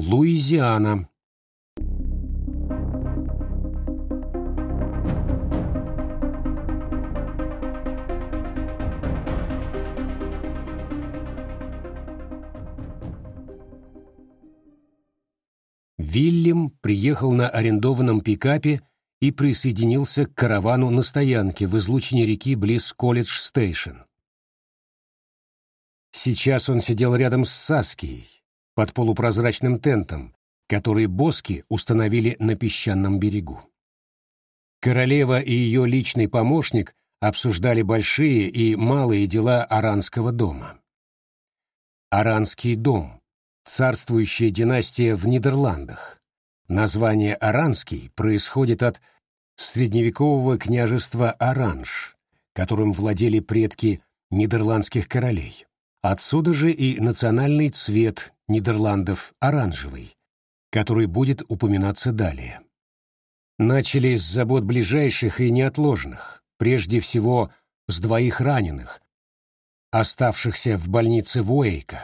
Луизиана. Вильям приехал на арендованном пикапе и присоединился к каравану на стоянке в излучине реки близ Колледж-Стейшн. Сейчас он сидел рядом с Саскией, под полупрозрачным тентом, который Боски установили на песчаном берегу. Королева и ее личный помощник обсуждали большие и малые дела Аранского дома. Аранский дом — царствующая династия в Нидерландах. Название Аранский происходит от средневекового княжества Оранж, которым владели предки нидерландских королей. Отсюда же и национальный цвет Нидерландов — оранжевый, который будет упоминаться далее. Начали с забот ближайших и неотложных, прежде всего с 2 раненых, оставшихся в больнице Вуэйка.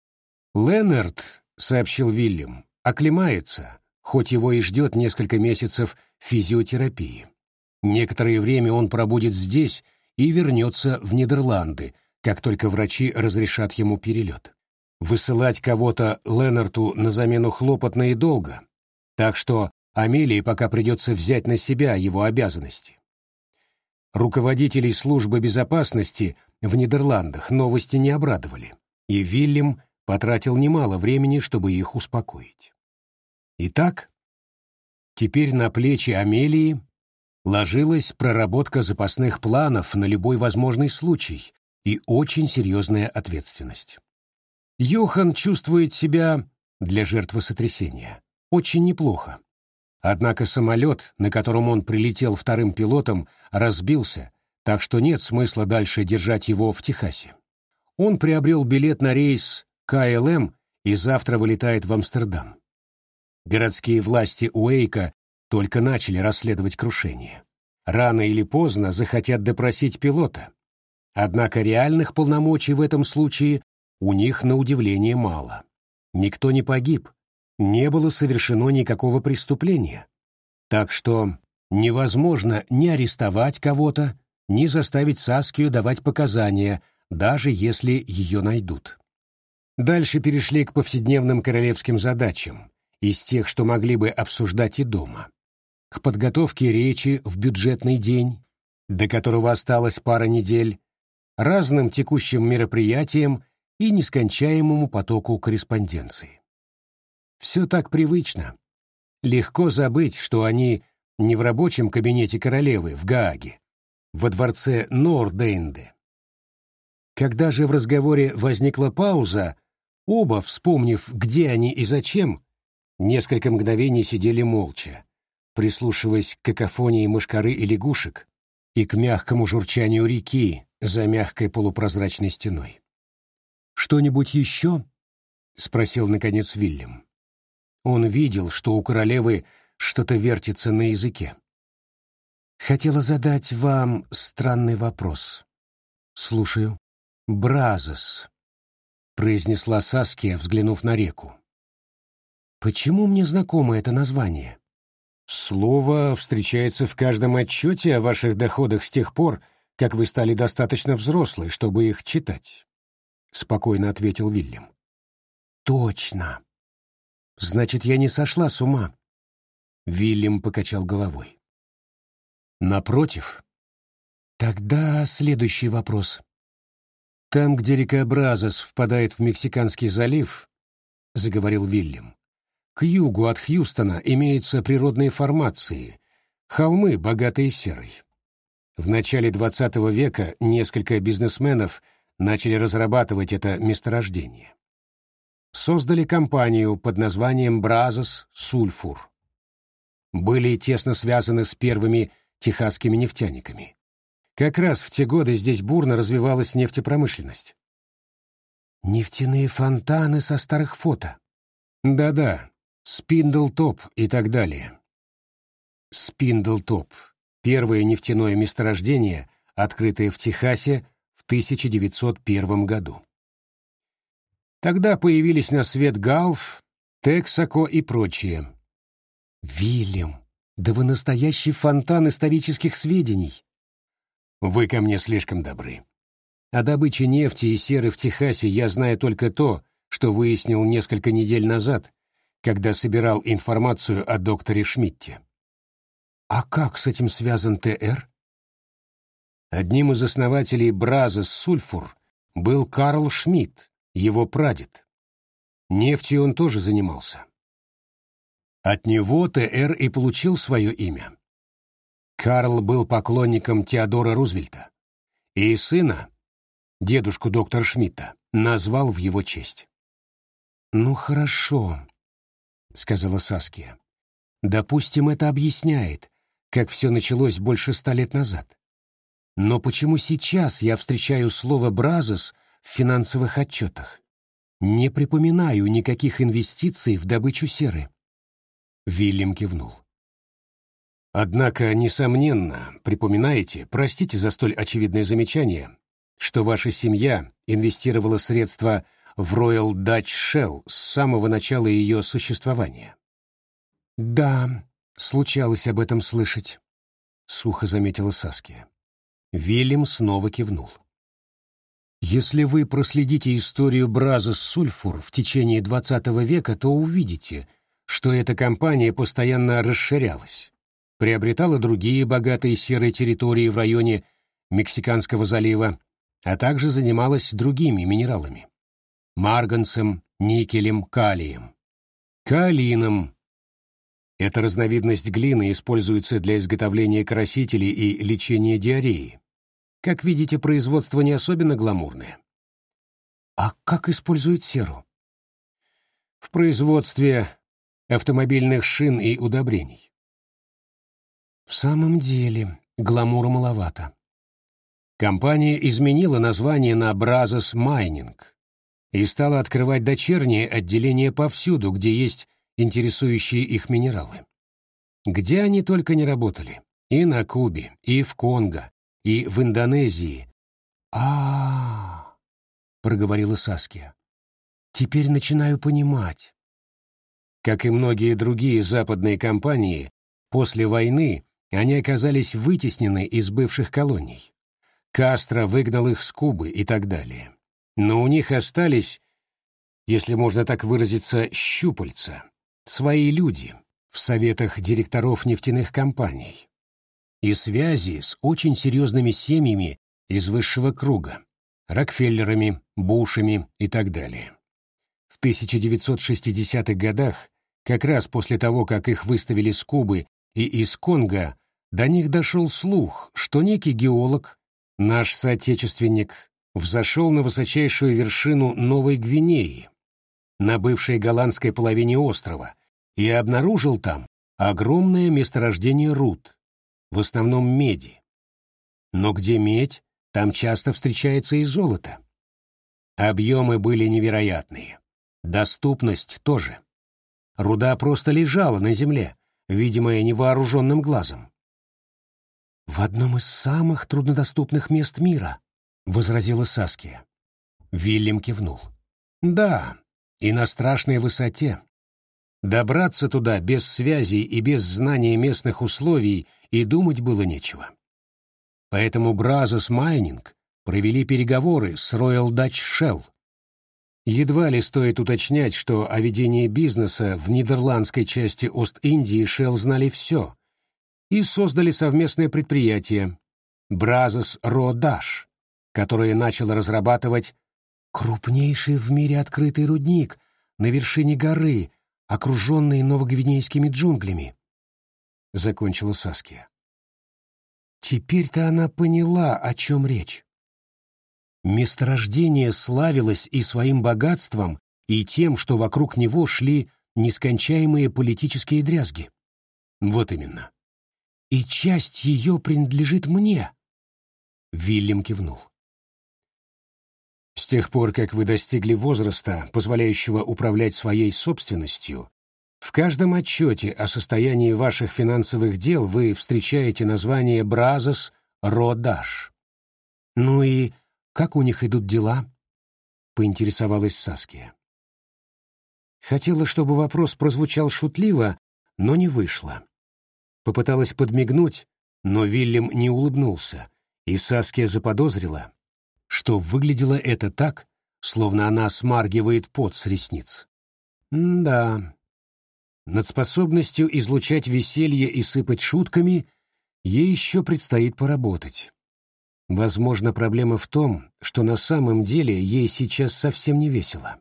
«Леннард», — сообщил Вильям, — «оклемается, хоть его и ждет несколько месяцев физиотерапии. Некоторое время он пробудет здесь и вернется в Нидерланды, как только врачи разрешат ему перелет. Высылать кого-то Леннарту на замену хлопотно и долго, так что Амелии пока придется взять на себя его обязанности». Руководителей службы безопасности в Нидерландах новости не обрадовали, и Вильям потратил немало времени, чтобы их успокоить. Итак, теперь на плечи Амелии ложилась проработка запасных планов на любой возможный случай и очень серьезная ответственность. Йохан чувствует себя, для жертвы сотрясения, очень неплохо. Однако самолет, на котором он прилетел вторым пилотом, разбился, так что нет смысла дальше держать его в Техасе. Он приобрел билет на рейс КЛМ и завтра вылетает в Амстердам. Городские власти Уэйка только начали расследовать крушение. Рано или поздно захотят допросить пилота. Однако реальных полномочий в этом случае у них на удивление мало. Никто не погиб, не было совершено никакого преступления. Так что невозможно ни арестовать кого-то, ни заставить Саскию давать показания, даже если ее найдут. Дальше перешли к повседневным королевским задачам, из тех, что могли бы обсуждать и дома. К подготовке речи в бюджетный день, до которого осталось пара недель, разным текущим мероприятиям и нескончаемому потоку корреспонденции. Все так привычно. Легко забыть, что они не в рабочем кабинете королевы в Гааге, во дворце Норденде. Когда же в разговоре возникла пауза, оба, вспомнив, где они и зачем, несколько мгновений сидели молча, прислушиваясь к какофонии мошкары и лягушек и к мягкому журчанию реки за мягкой полупрозрачной стеной. «Что-нибудь еще?» — спросил, наконец, Вильям. Он видел, что у королевы что-то вертится на языке. «Хотела задать вам странный вопрос». «Слушаю». «Бразос», — произнесла Саския, взглянув на реку. «Почему мне знакомо это название?» «Слово встречается в каждом отчете о ваших доходах с тех пор, как вы стали достаточно взрослой, чтобы их читать», — спокойно ответил Вильям. «Точно. Значит, я не сошла с ума». Вильям покачал головой. «Напротив». «Тогда следующий вопрос. Там, где река Бразос впадает в Мексиканский залив, — заговорил Вильям, — к югу от Хьюстона имеются природные формации, холмы, богатые серой. В начале XX века несколько бизнесменов начали разрабатывать это месторождение. Создали компанию под названием «Бразос Сульфур». Были тесно связаны с первыми техасскими нефтяниками. Как раз в те годы здесь бурно развивалась нефтепромышленность. Нефтяные фонтаны со старых фото. Да-да, Спиндлтоп и так далее. Спиндлтоп — первое нефтяное месторождение, открытое в Техасе в 1901 году. Тогда появились на свет Галф, Texaco и прочее. Вильям, да вы настоящий фонтан исторических сведений. Вы ко мне слишком добры. О добыче нефти и серы в Техасе я знаю только то, что выяснил несколько недель назад, когда собирал информацию о докторе Шмидте. А как с этим связан ТР? Одним из основателей Бразос Сульфур был Карл Шмидт, его прадед. Нефтью он тоже занимался. От него ТР и получил свое имя. Карл был поклонником Теодора Рузвельта, и сына, дедушку доктора Шмидта, назвал в его честь. «Ну хорошо», — сказала Саския. «Допустим, это объясняет, как все началось больше 100 лет назад. Но почему сейчас я встречаю слово «Бразос» в финансовых отчетах? Не припоминаю никаких инвестиций в добычу серы». Вильям кивнул. «Однако, несомненно, припоминаете, простите за столь очевидное замечание, что ваша семья инвестировала средства в Royal Dutch Shell с самого начала ее существования». «Да, случалось об этом слышать», — сухо заметила Саския. Вильям снова кивнул. «Если вы проследите историю Бразос Сульфур в течение XX века, то увидите, что эта компания постоянно расширялась, приобретала другие богатые серые территории в районе Мексиканского залива, а также занималась другими минералами – марганцем, никелем, калием. Каолином. Эта разновидность глины используется для изготовления красителей и лечения диареи. Как видите, производство не особенно гламурное. А как используют серу? В производстве автомобильных шин и удобрений. В самом деле, гламура маловато. Компания изменила название на Brazos Mining и стала открывать дочерние отделения повсюду, где есть интересующие их минералы. Где они только не работали. И на Кубе, и в Конго, и в Индонезии. Проговорила Саския. Теперь начинаю понимать. Как и многие другие западные компании, после войны они оказались вытеснены из бывших колоний. Кастро выгнал их с Кубы и так далее. Но у них остались, если можно так выразиться, щупальца, свои люди в советах директоров нефтяных компаний и связи с очень серьезными семьями из высшего круга, Рокфеллерами, Бушами и так далее. В 1960-х годах, как раз после того, как их выставили с Кубы и из Конго, до них дошел слух, что некий геолог, наш соотечественник, взошел на высочайшую вершину Новой Гвинеи, на бывшей голландской половине острова, и обнаружил там огромное месторождение руд, в основном меди. Но где медь, там часто встречается и золото. Объемы были невероятные. Доступность тоже. Руда просто лежала на земле, видимая невооруженным глазом. «В одном из самых труднодоступных мест мира», — возразила Саския. Вильям кивнул. «Да, и на страшной высоте. Добраться туда без связей и без знания местных условий и думать было нечего. Поэтому Brazos Mining провели переговоры с Royal Dutch Shell. Едва ли стоит уточнять, что о ведении бизнеса в нидерландской части Ост-Индии Shell знали все и создали совместное предприятие Brazos Rodash, которое начало разрабатывать крупнейший в мире открытый рудник на вершине горы, окруженный новогвинейскими джунглями, — закончила Саския. Теперь-то она поняла, о чем речь. Месторождение славилось и своим богатством, и тем, что вокруг него шли нескончаемые политические дрязги. Вот именно. И часть ее принадлежит мне. Вильям кивнул. С тех пор, как вы достигли возраста, позволяющего управлять своей собственностью, в каждом отчете о состоянии ваших финансовых дел вы встречаете название Brazos Rodash. Ну и как у них идут дела? Поинтересовалась Саския. Хотела, чтобы вопрос прозвучал шутливо, но не вышло. Попыталась подмигнуть, но Вильям не улыбнулся, и Саския заподозрила, что выглядело это так, словно она смаргивает пот с ресниц. Да, над способностью излучать веселье и сыпать шутками ей еще предстоит поработать. Возможно, проблема в том, что на самом деле ей сейчас совсем не весело.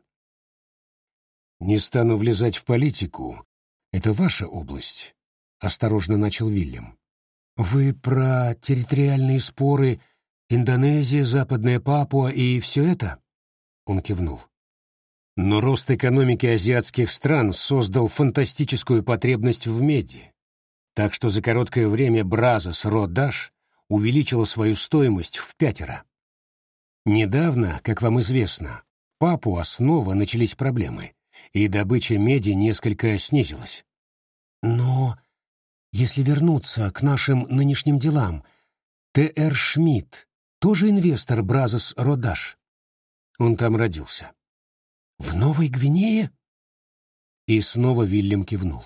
«Не стану влезать в политику. Это ваша область», — осторожно начал Вильям. «Вы про территориальные споры Индонезия, Западная Папуа и все это?» Он кивнул. Но рост экономики азиатских стран создал фантастическую потребность в меди, так что за короткое время Бразос Родаш увеличила свою стоимость в 5. Недавно, как вам известно, в Папуа снова начались проблемы, и добыча меди несколько снизилась. Но если вернуться к нашим нынешним делам, Т.Р. Шмидт тоже инвестор Бразос Родаш. Он там родился. В Новой Гвинее? И снова Вильям кивнул.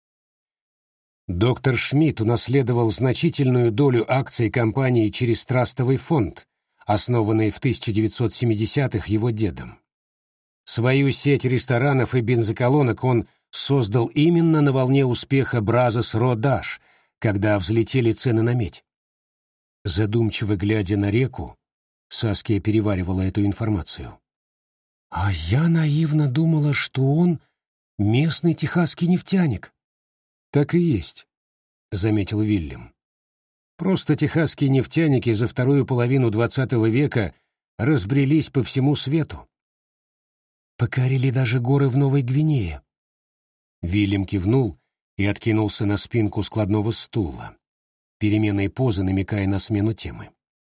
Доктор Шмидт унаследовал значительную долю акций компании через трастовый фонд, основанный в 1970-х его дедом. Свою сеть ресторанов и бензоколонок он создал именно на волне успеха Бразос Родаш, когда взлетели цены на медь. Задумчиво глядя на реку, Саския переваривала эту информацию. «А я наивно думала, что он местный техасский нефтяник». «Так и есть», — заметил Вильям. «Просто техасские нефтяники за вторую половину XX века разбрелись по всему свету. Покорили даже горы в Новой Гвинее». Вильям кивнул и откинулся на спинку складного стула, переменной позы намекая на смену темы.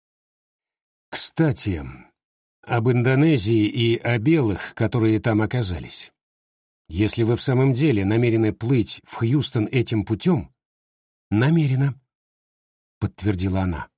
«Кстати, об Индонезии и о белых, которые там оказались. Если вы в самом деле намерены плыть в Хьюстон этим путем...» «Намерена», — подтвердила она.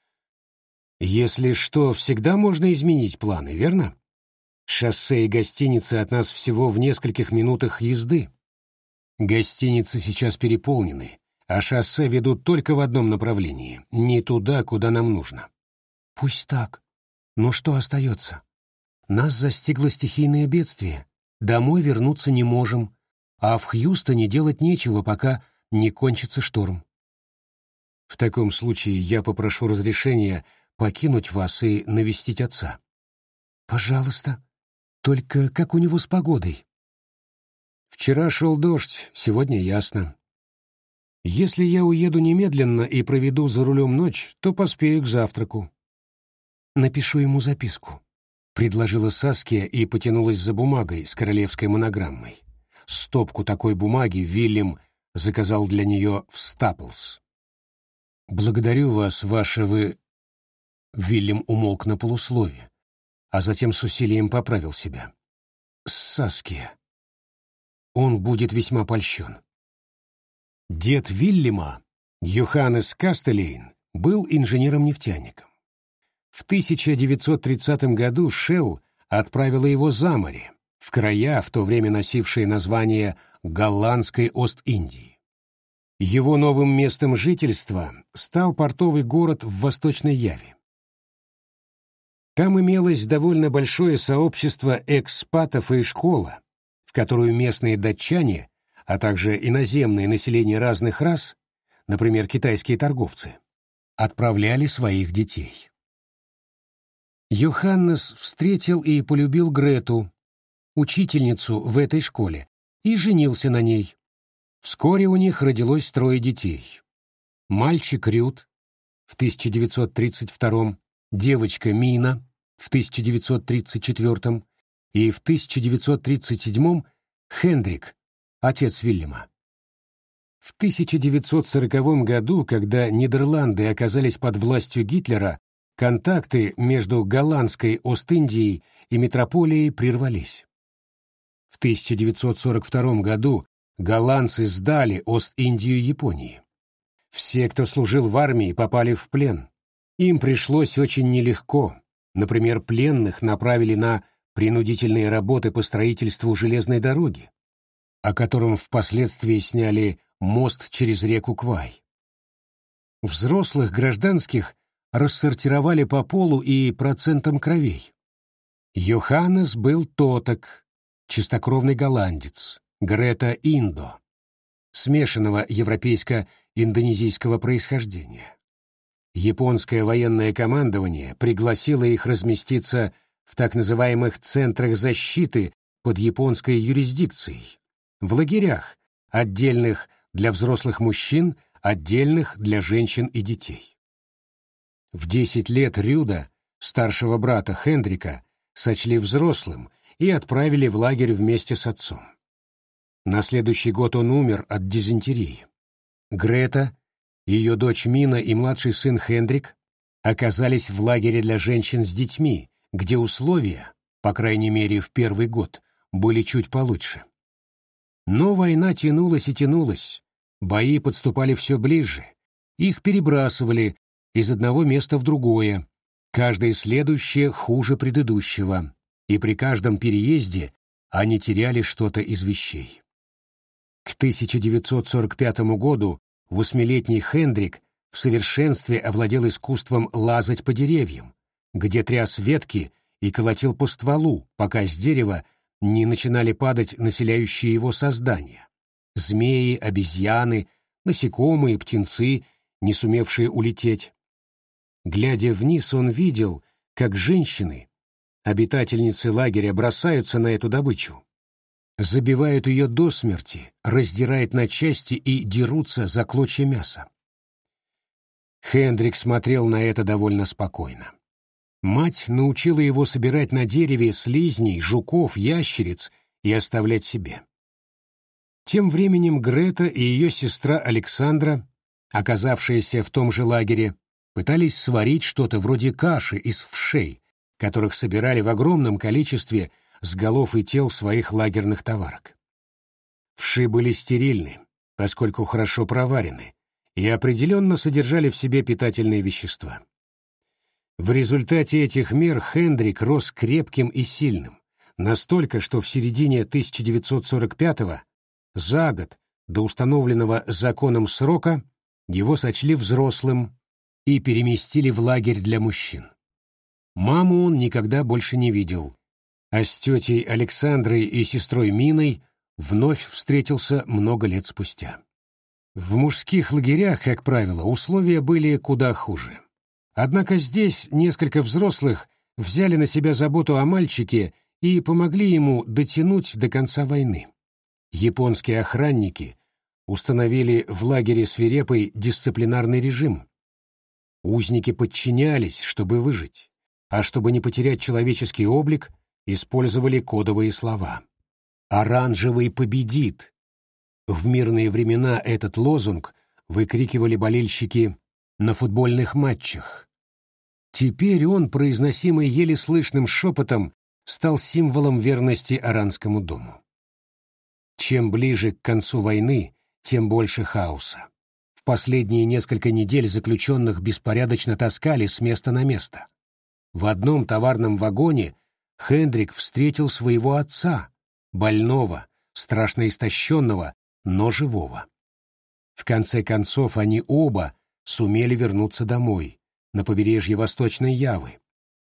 «Если что, всегда можно изменить планы, верно? Шоссе и гостиницы от нас всего в нескольких минутах езды. Гостиницы сейчас переполнены, а шоссе ведут только в одном направлении, не туда, куда нам нужно». «Пусть так. Но что остается? Нас застигло стихийное бедствие. Домой вернуться не можем, а в Хьюстоне делать нечего, пока не кончится шторм. В таком случае я попрошу разрешения покинуть вас и навестить отца». «Пожалуйста. Только как у него с погодой?» «Вчера шел дождь, сегодня ясно. Если я уеду немедленно и проведу за рулем ночь, то поспею к завтраку». «Напишу ему записку», — предложила Саския и потянулась за бумагой с королевской монограммой. Стопку такой бумаги Вильям заказал для нее в Стаплс. «Благодарю вас, ваше вы...» Вильям умолк на полуслове, а затем с усилием поправил себя. «Саския». Он будет весьма польщен. Дед Вильяма, Йоханнес Кастелейн, был инженером-нефтяником. В 1930 году Шелл отправила его за море, в края, в то время носившие название Голландской Ост-Индии. Его новым местом жительства стал портовый город в Восточной Яве. Там имелось довольно большое сообщество экспатов и школа, в которую местные датчане, а также иноземное население разных рас, например, китайские торговцы, отправляли своих детей. Йоханнес встретил и полюбил Грету, учительницу в этой школе, и женился на ней. Вскоре у них родилось 3 детей. Мальчик Рют в 1932, девочка Мина в 1934 и в 1937 Хендрик, отец Вильяма. В 1940 году, когда Нидерланды оказались под властью Гитлера, контакты между голландской Ост-Индией и метрополией прервались. В 1942 году голландцы сдали Ост-Индию Японии. Все, кто служил в армии, попали в плен. Им пришлось очень нелегко. Например, пленных направили на принудительные работы по строительству железной дороги, о котором впоследствии сняли мост через реку Квай. Взрослых гражданских рассортировали по полу и процентам кровей. Йоханнес был тоток, чистокровный голландец, Грета индо, смешанного европейско-индонезийского происхождения. Японское военное командование пригласило их разместиться в так называемых центрах защиты под японской юрисдикцией, в лагерях, отдельных для взрослых мужчин, отдельных для женщин и детей. В 10 лет Рюда, старшего брата Хендрика, сочли взрослым и отправили в лагерь вместе с отцом. На следующий год он умер от дизентерии. Грета, ее дочь Мина и младший сын Хендрик оказались в лагере для женщин с детьми, где условия, по крайней мере в первый год, были чуть получше. Но война тянулась и тянулась, бои подступали все ближе, их перебрасывали из одного места в другое, каждое следующее хуже предыдущего, и при каждом переезде они теряли что-то из вещей. К 1945 году 8-летний Хендрик в совершенстве овладел искусством лазать по деревьям, где тряс ветки и колотил по стволу, пока с дерева не начинали падать населяющие его создания — змеи, обезьяны, насекомые, птенцы, не сумевшие улететь. Глядя вниз, он видел, как женщины, обитательницы лагеря, бросаются на эту добычу, забивают ее до смерти, раздирают на части и дерутся за клочья мяса. Хендрик смотрел на это довольно спокойно. Мать научила его собирать на дереве слизней, жуков, ящериц и оставлять себе. Тем временем Грета и ее сестра Александра, оказавшиеся в том же лагере, пытались сварить что-то вроде каши из вшей, которых собирали в огромном количестве с голов и тел своих лагерных товарок. Вши были стерильны, поскольку хорошо проварены, и определенно содержали в себе питательные вещества. В результате этих мер Хендрик рос крепким и сильным, настолько, что в середине 1945-го, за год до установленного законом срока, его сочли взрослым и переместили в лагерь для мужчин. Маму он никогда больше не видел, а с тетей Александрой и сестрой Миной вновь встретился много лет спустя. В мужских лагерях, как правило, условия были куда хуже. Однако здесь несколько взрослых взяли на себя заботу о мальчике и помогли ему дотянуть до конца войны. Японские охранники установили в лагере свирепый дисциплинарный режим. Узники подчинялись, чтобы выжить, а чтобы не потерять человеческий облик, использовали кодовые слова. «Оранжевый победит!» В мирные времена этот лозунг выкрикивали болельщики на футбольных матчах. Теперь он, произносимый еле слышным шепотом, стал символом верности Оранскому дому. Чем ближе к концу войны, тем больше хаоса. В последние несколько недель заключенных беспорядочно таскали с места на место. В одном товарном вагоне Хендрик встретил своего отца, больного, страшно истощенного, но живого. В конце концов они оба сумели вернуться домой, на побережье Восточной Явы.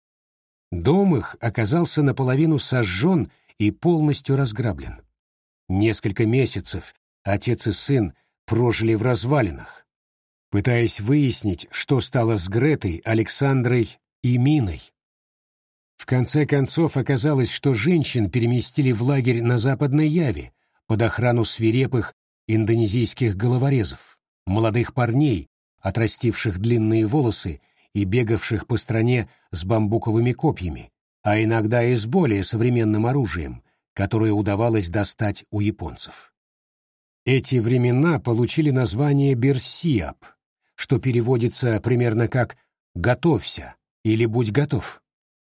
Дом их оказался наполовину сожжен и полностью разграблен. Несколько месяцев отец и сын прожили в развалинах, пытаясь выяснить, что стало с Гретой, Александрой и Миной. В конце концов оказалось, что женщин переместили в лагерь на Западной Яве под охрану свирепых индонезийских головорезов, молодых парней, отрастивших длинные волосы и бегавших по стране с бамбуковыми копьями, а иногда и с более современным оружием, которое удавалось достать у японцев. Эти времена получили название Берсиап, что переводится примерно как «готовься» или «будь готов».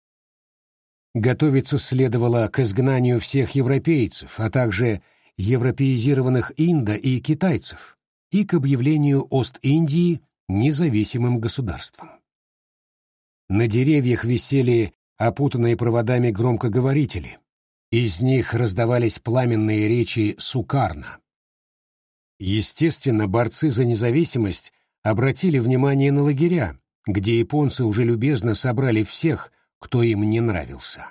Готовиться следовало к изгнанию всех европейцев, а также европеизированных индо и китайцев, и к объявлению Ост-Индии независимым государством. На деревьях висели опутанные проводами громкоговорители. Из них раздавались пламенные речи Сукарна. Естественно, борцы за независимость обратили внимание на лагеря, где японцы уже любезно собрали всех, кто им не нравился.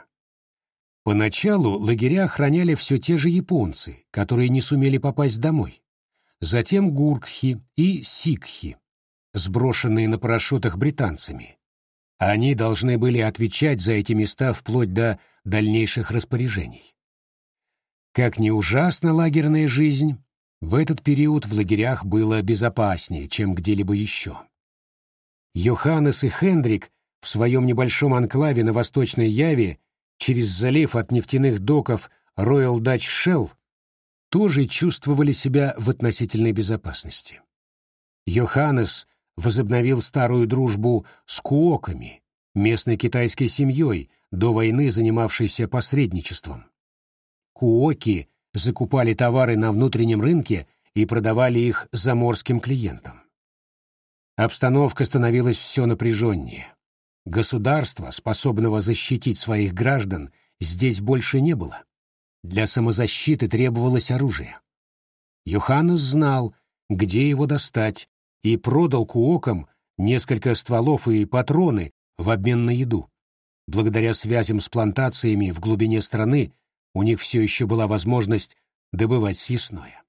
Поначалу лагеря охраняли все те же японцы, которые не сумели попасть домой. Затем гуркхи и сикхи, сброшенные на парашютах британцами. Они должны были отвечать за эти места вплоть до дальнейших распоряжений. Как ни ужасна лагерная жизнь, в этот период в лагерях было безопаснее, чем где-либо еще. Йоханнес и Хендрик в своем небольшом анклаве на Восточной Яве через залив от нефтяных доков Royal Dutch Shell тоже чувствовали себя в относительной безопасности. Йоханнес возобновил старую дружбу с куоками, местной китайской семьей, до войны занимавшейся посредничеством. Куоки закупали товары на внутреннем рынке и продавали их заморским клиентам. Обстановка становилась все напряженнее. Государства, способного защитить своих граждан, здесь больше не было. Для самозащиты требовалось оружие. Йоханнес знал, где его достать, и продал куокам несколько стволов и патроны в обмен на еду. Благодаря связям с плантациями в глубине страны у них все еще была возможность добывать съестное.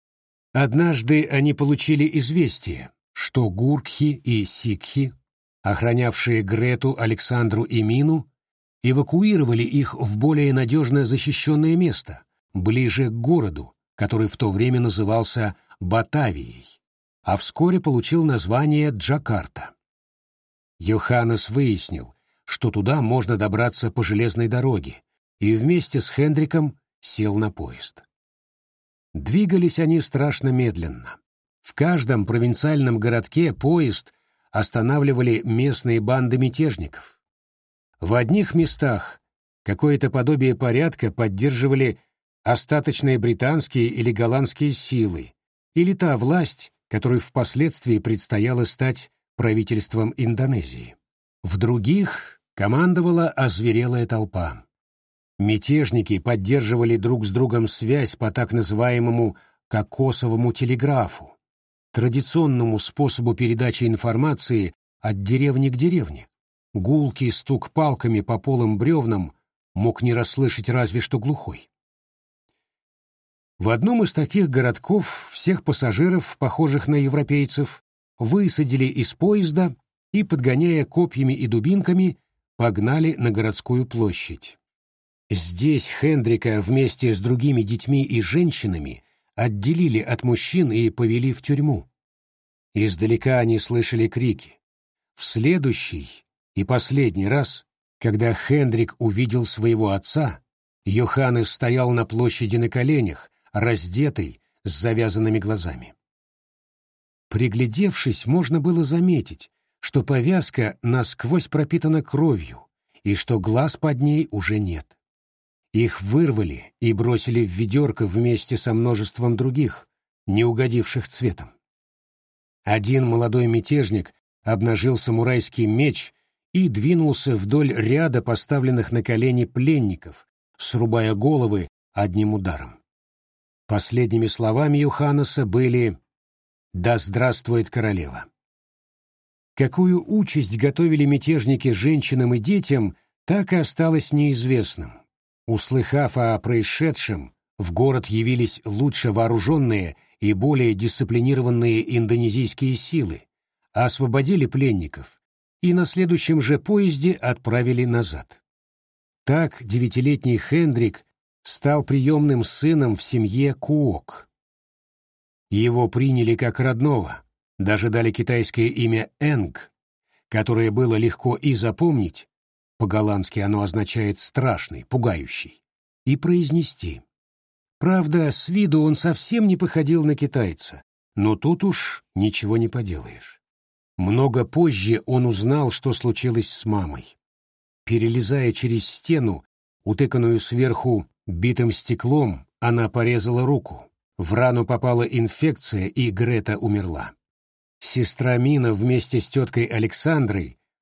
Однажды они получили известие, что гуркхи и сикхи, охранявшие Грету, Александру и Мину, эвакуировали их в более надежно защищенное место, ближе к городу, который в то время назывался Батавией, а вскоре получил название Джакарта. Йоханнес выяснил, что туда можно добраться по железной дороге, и вместе с Хендриком сел на поезд. Двигались они страшно медленно. В каждом провинциальном городке поезд останавливали местные банды мятежников. В одних местах какое-то подобие порядка поддерживали остаточные британские или голландские силы, или та власть, которой впоследствии предстояло стать правительством Индонезии. В других командовала озверелая толпа. Мятежники поддерживали друг с другом связь по так называемому кокосовому телеграфу, традиционному способу передачи информации от деревни к деревне. Гулкий стук палками по полым бревнам мог не расслышать разве что глухой. В одном из таких городков всех пассажиров, похожих на европейцев, высадили из поезда и, подгоняя копьями и дубинками, погнали на городскую площадь. Здесь Хендрика вместе с другими детьми и женщинами отделили от мужчин и повели в тюрьму. Издалека они слышали крики. В следующий и последний раз, когда Хендрик увидел своего отца, Йоханнес стоял на площади на коленях, раздетый, с завязанными глазами. Приглядевшись, можно было заметить, что повязка насквозь пропитана кровью и что глаз под ней уже нет. Их вырвали и бросили в ведерко вместе со множеством других, не угодивших цветом. Один молодой мятежник обнажил самурайский меч и двинулся вдоль ряда поставленных на колени пленников, срубая головы одним ударом. Последними словами Йоханнеса были «Да здравствует королева». Какую участь готовили мятежники женщинам и детям, так и осталось неизвестным. Услыхав о происшедшем, в город явились лучше вооруженные и более дисциплинированные индонезийские силы, освободили пленников и на следующем же поезде отправили назад. Так 9-летний Хендрик стал приемным сыном в семье Куок. Его приняли как родного, даже дали китайское имя Энг, которое было легко и запомнить, по-голландски оно означает «страшный», «пугающий», и произнести. Правда, с виду он совсем не походил на китайца, но тут уж ничего не поделаешь. Много позже он узнал, что случилось с мамой. Перелезая через стену, утыканную сверху битым стеклом, она порезала руку. В рану попала инфекция, и Грета умерла. Сестра Мина вместе с теткой Александрой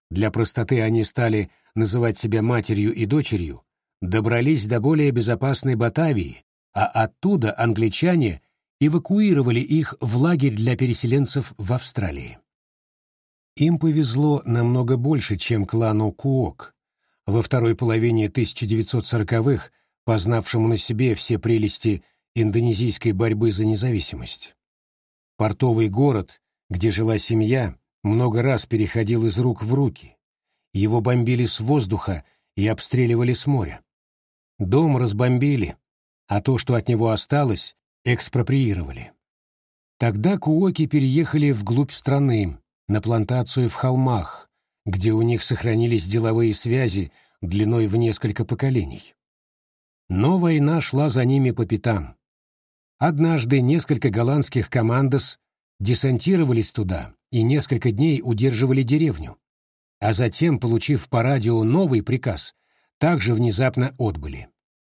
для простоты они стали называть себя матерью и дочерью, добрались до более безопасной Батавии, а оттуда англичане эвакуировали их в лагерь для переселенцев в Австралии. Им повезло намного больше, чем клану Куок, во второй половине 1940-х, познавшему на себе все прелести индонезийской борьбы за независимость. Портовый город, где жила семья, много раз переходил из рук в руки. Его бомбили с воздуха и обстреливали с моря. Дом разбомбили, а то, что от него осталось, экспроприировали. Тогда куоки переехали вглубь страны, на плантацию в холмах, где у них сохранились деловые связи длиной в несколько поколений. Но война шла за ними по пятам. Однажды несколько голландских командос десантировались туда и несколько дней удерживали деревню, а затем, получив по радио новый приказ, также внезапно отбыли.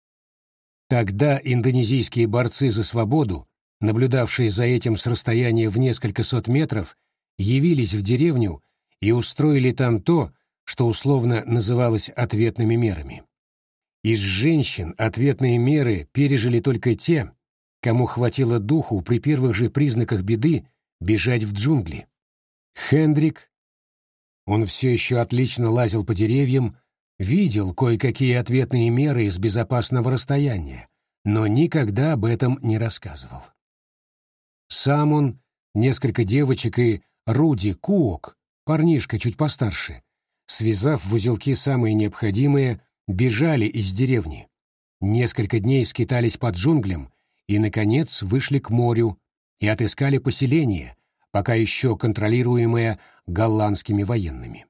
Тогда индонезийские борцы за свободу, наблюдавшие за этим с расстояния в несколько сот метров, явились в деревню и устроили там то, что условно называлось ответными мерами. Из женщин ответные меры пережили только те, кому хватило духу при первых же признаках беды бежать в джунгли. Хендрик, он все еще отлично лазил по деревьям, видел кое-какие ответные меры из безопасного расстояния, но никогда об этом не рассказывал. Сам он, несколько девочек и Руди Куок, парнишка чуть постарше, связав в узелки самые необходимые, бежали из деревни. Несколько дней скитались по джунглям и, наконец, вышли к морю и отыскали поселение, пока еще контролируемое голландскими военными.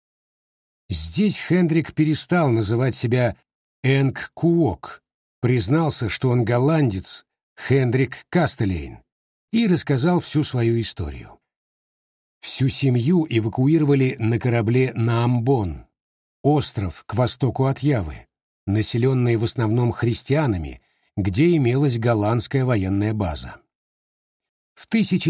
Здесь Хендрик перестал называть себя Энг Куок, признался, что он голландец, Хендрик Кастелейн, и рассказал всю свою историю. Всю семью эвакуировали на корабле на Амбон, остров к востоку от Явы, населенный в основном христианами, где имелась голландская военная база. В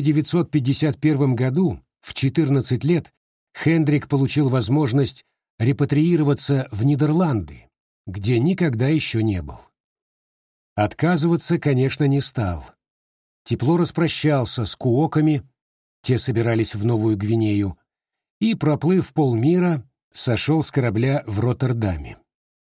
1951 году, в 14 лет, Хендрик получил возможность репатриироваться в Нидерланды, где никогда еще не был. Отказываться, конечно, не стал. Тепло распрощался с куоками, те собирались в Новую Гвинею, и, проплыв полмира, сошел с корабля в Роттердаме.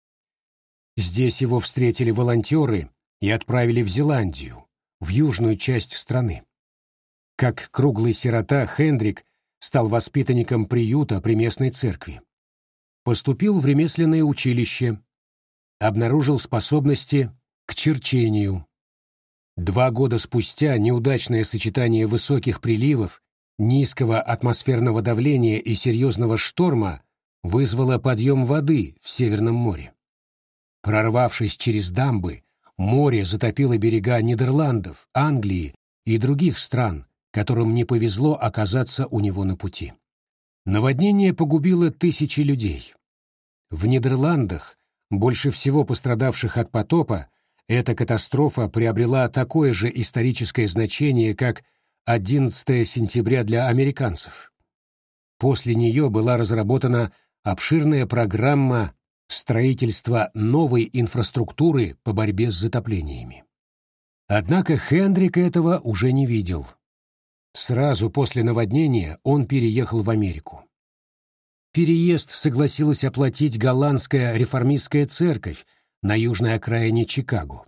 Здесь его встретили волонтеры и отправили в Зеландию, в южную часть страны. Как круглый сирота, Хендрик стал воспитанником приюта при местной церкви. Поступил в ремесленное училище, обнаружил способности к черчению. 2 года спустя неудачное сочетание высоких приливов, низкого атмосферного давления и серьезного шторма вызвало подъем воды в Северном море. Прорвавшись через дамбы, море затопило берега Нидерландов, Англии и других стран, которым не повезло оказаться у него на пути. Наводнение погубило тысячи людей. В Нидерландах, больше всего пострадавших от потопа, эта катастрофа приобрела такое же историческое значение, как 11 сентября для американцев. После нее была разработана обширная программа строительства новой инфраструктуры по борьбе с затоплениями. Однако Хендрик этого уже не видел. Сразу после наводнения он переехал в Америку. Переезд согласилась оплатить голландская реформистская церковь на южной окраине Чикаго.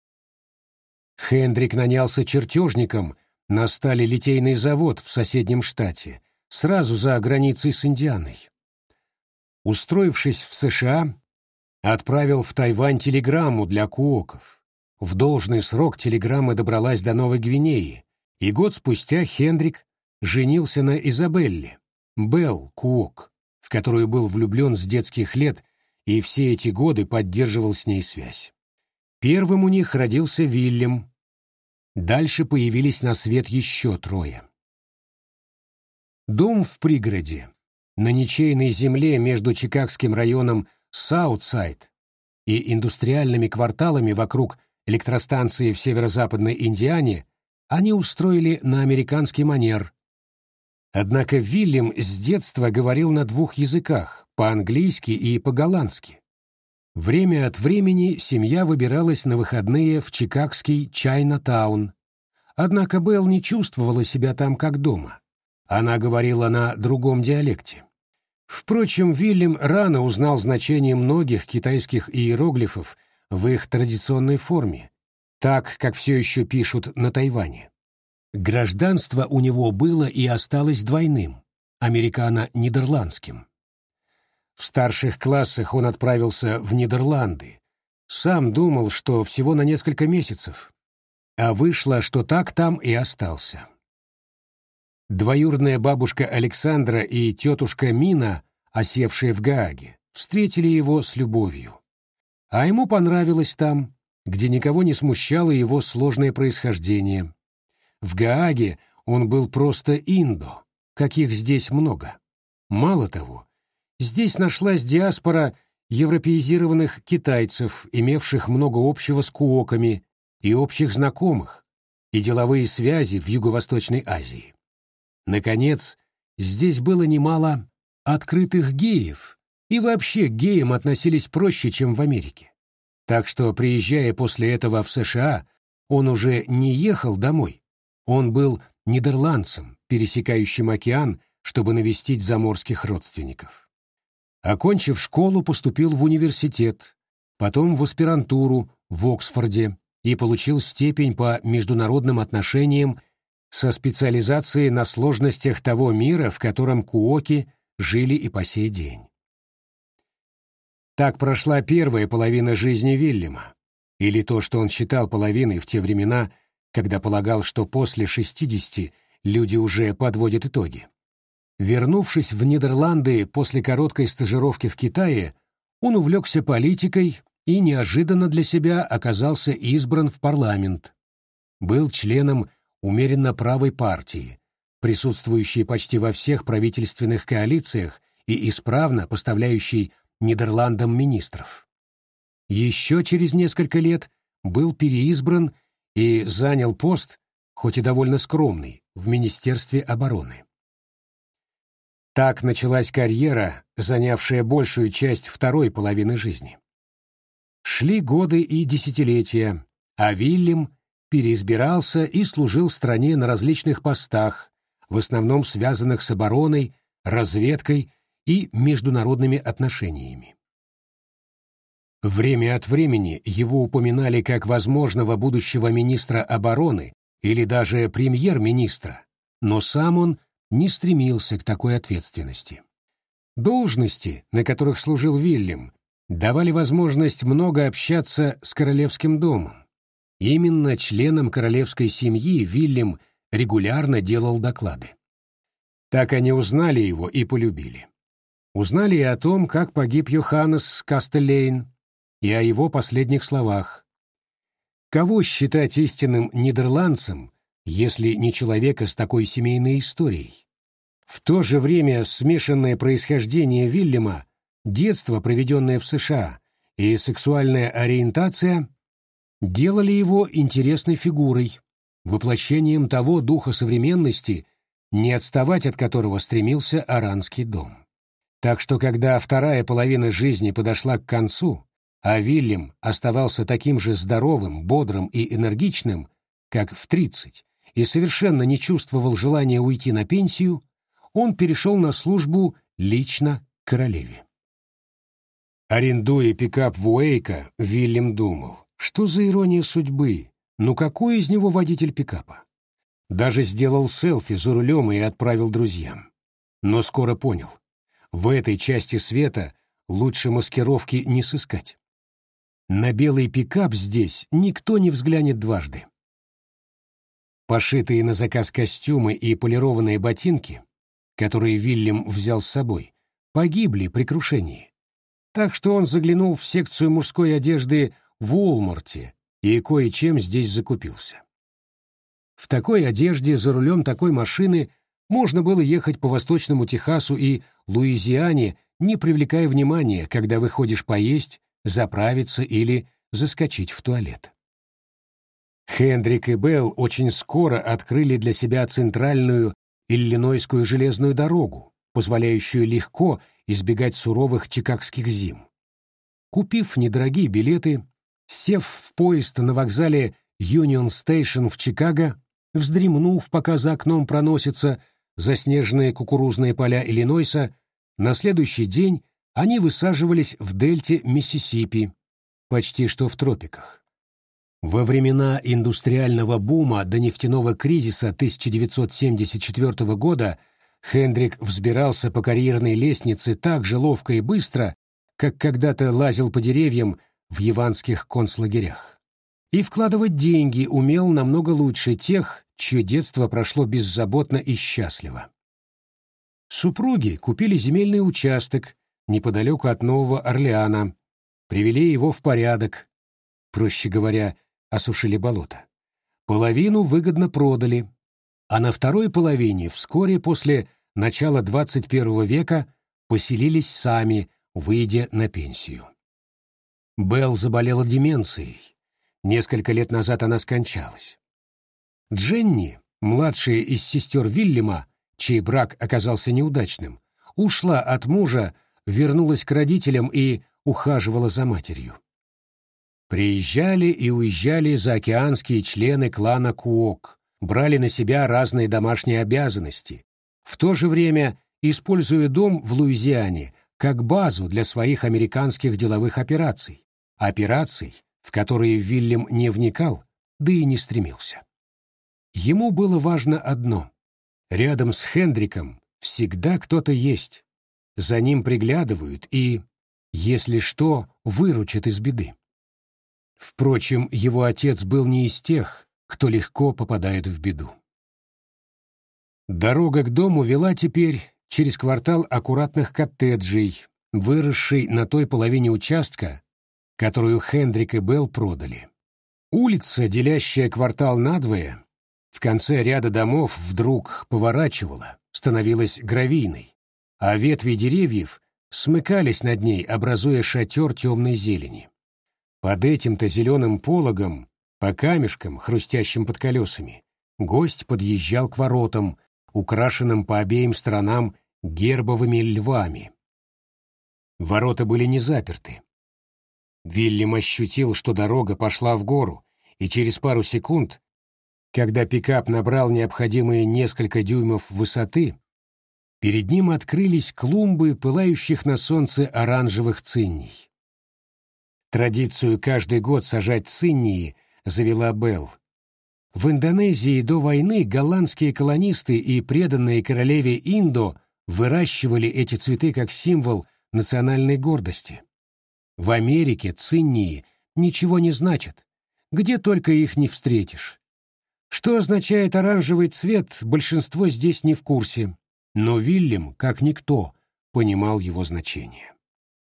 Хендрик нанялся чертежником на сталелитейный завод в соседнем штате, сразу за границей с Индианой. Устроившись в США, отправил в Тайвань телеграмму для куоков. В должный срок телеграмма добралась до Новой Гвинеи, и год спустя Хендрик женился на Изабелле, Белл Куок, в которую был влюблен с детских лет и все эти годы поддерживал с ней связь. Первым у них родился Вильям. Дальше появились на свет еще 3. Дом в пригороде, на ничейной земле между чикагским районом Саутсайд и индустриальными кварталами вокруг электростанции в северо-западной Индиане, они устроили на американский манер. Однако Вильям с детства говорил на двух языках, по-английски и по-голландски. Время от времени семья выбиралась на выходные в чикагский Чайна-таун. Однако Белл не чувствовала себя там как дома. Она говорила на другом диалекте. Впрочем, Вильям рано узнал значение многих китайских иероглифов в их традиционной форме, так, как все еще пишут на Тайване. Гражданство у него было и осталось двойным – американо-нидерландским. В старших классах он отправился в Нидерланды. Сам думал, что всего на несколько месяцев, а вышло, что так там и остался. Двоюродная бабушка Александра и тетушка Мина, осевшие в Гааге, встретили его с любовью. А ему понравилось там, где никого не смущало его сложное происхождение. В Гааге он был просто индо, каких здесь много. Мало того, здесь нашлась диаспора европеизированных китайцев, имевших много общего с куоками, и общих знакомых, и деловые связи в Юго-Восточной Азии. Наконец, здесь было немало открытых геев, и вообще к геям относились проще, чем в Америке. Так что, приезжая после этого в США, он уже не ехал домой. Он был нидерландцем, пересекающим океан, чтобы навестить заморских родственников. Окончив школу, поступил в университет, потом в аспирантуру в Оксфорде и получил степень по международным отношениям со специализацией на сложностях того мира, в котором куоки жили и по сей день. Так прошла первая половина жизни Вильяма, или то, что он считал половиной в те времена, когда полагал, что после 60 люди уже подводят итоги. Вернувшись в Нидерланды после короткой стажировки в Китае, он увлекся политикой и неожиданно для себя оказался избран в парламент. Был членом умеренно правой партии, присутствующей почти во всех правительственных коалициях и исправно поставляющей Нидерландам министров. Еще через несколько лет был переизбран и занял пост, хоть и довольно скромный, в Министерстве обороны. Так началась карьера, занявшая большую часть второй половины жизни. Шли годы и десятилетия, а Вильям переизбирался и служил стране на различных постах, в основном связанных с обороной, разведкой и международными отношениями. Время от времени его упоминали как возможного будущего министра обороны или даже премьер-министра, но сам он не стремился к такой ответственности. Должности, на которых служил Вильям, давали возможность много общаться с королевским домом. Именно членам королевской семьи Вильям регулярно делал доклады. Так они узнали его и полюбили. Узнали и о том, как погиб Йоханнес Кастелейн, и о его последних словах. Кого считать истинным нидерландцем, если не человека с такой семейной историей? В то же время смешанное происхождение Вильяма, детство, проведенное в США, и сексуальная ориентация делали его интересной фигурой, воплощением того духа современности, не отставать от которого стремился Оранский дом. Так что, когда вторая половина жизни подошла к концу, а Вильям оставался таким же здоровым, бодрым и энергичным, как в 30, и совершенно не чувствовал желания уйти на пенсию, он перешел на службу лично к королеве. Арендуя пикап в Уэйко, Вильям думал, что за ирония судьбы, ну какой из него водитель пикапа? Даже сделал селфи за рулем и отправил друзьям. Но скоро понял, в этой части света лучше маскировки не сыскать. На белый пикап здесь никто не взглянет дважды. Пошитые на заказ костюмы и полированные ботинки, которые Вильям взял с собой, погибли при крушении. Так что он заглянул в секцию мужской одежды в Уолмарте и кое-чем здесь закупился. В такой одежде за рулем такой машины можно было ехать по Восточному Техасу и Луизиане, не привлекая внимания, когда выходишь поесть, заправиться или заскочить в туалет. Хендрик и Белл очень скоро открыли для себя центральную Иллинойскую железную дорогу, позволяющую легко избегать суровых чикагских зим. Купив недорогие билеты, сев в поезд на вокзале Юнион Стейшн в Чикаго, вздремнув, пока за окном проносятся заснеженные кукурузные поля Иллинойса, на следующий день они высаживались в дельте Миссисипи, почти что в тропиках. Во времена индустриального бума до нефтяного кризиса 1974 года Хендрик взбирался по карьерной лестнице так же ловко и быстро, как когда-то лазил по деревьям в яванских концлагерях. И вкладывать деньги умел намного лучше тех, чье детство прошло беззаботно и счастливо. Супруги купили земельный участок неподалеку от Нового Орлеана, привели его в порядок, проще говоря, осушили болото. Половину выгодно продали, а на второй половине вскоре после начала 21 века поселились сами, выйдя на пенсию. Белл заболела деменцией. Несколько лет назад она скончалась. Дженни, младшая из сестер Вильяма, чей брак оказался неудачным, ушла от мужа, вернулась к родителям и ухаживала за матерью. Приезжали и уезжали заокеанские члены клана Куок, брали на себя разные домашние обязанности, в то же время используя дом в Луизиане как базу для своих американских деловых операций, в которые Вильям не вникал, да и не стремился. Ему было важно одно — рядом с Хендриком всегда кто-то есть, за ним приглядывают и, если что, выручат из беды. Впрочем, его отец был не из тех, кто легко попадает в беду. Дорога к дому вела теперь через квартал аккуратных коттеджей, выросший на той половине участка, которую Хендрик и Белл продали. Улица, делящая квартал надвое, в конце ряда домов вдруг поворачивала, становилась гравийной, а ветви деревьев смыкались над ней, образуя шатер темной зелени. Под этим-то зеленым пологом, по камешкам, хрустящим под колесами, гость подъезжал к воротам, украшенным по обеим сторонам гербовыми львами. Ворота были не заперты. Вильям ощутил, что дорога пошла в гору, и через пару секунд, когда пикап набрал необходимые несколько дюймов высоты, перед ним открылись клумбы пылающих на солнце оранжевых цинний. Традицию каждый год сажать циннии завела Белл. В Индонезии до войны голландские колонисты и преданные королеве Индо выращивали эти цветы как символ национальной гордости. В Америке циннии ничего не значат, где только их не встретишь. Что означает оранжевый цвет, большинство здесь не в курсе, но Вильям, как никто, понимал его значение.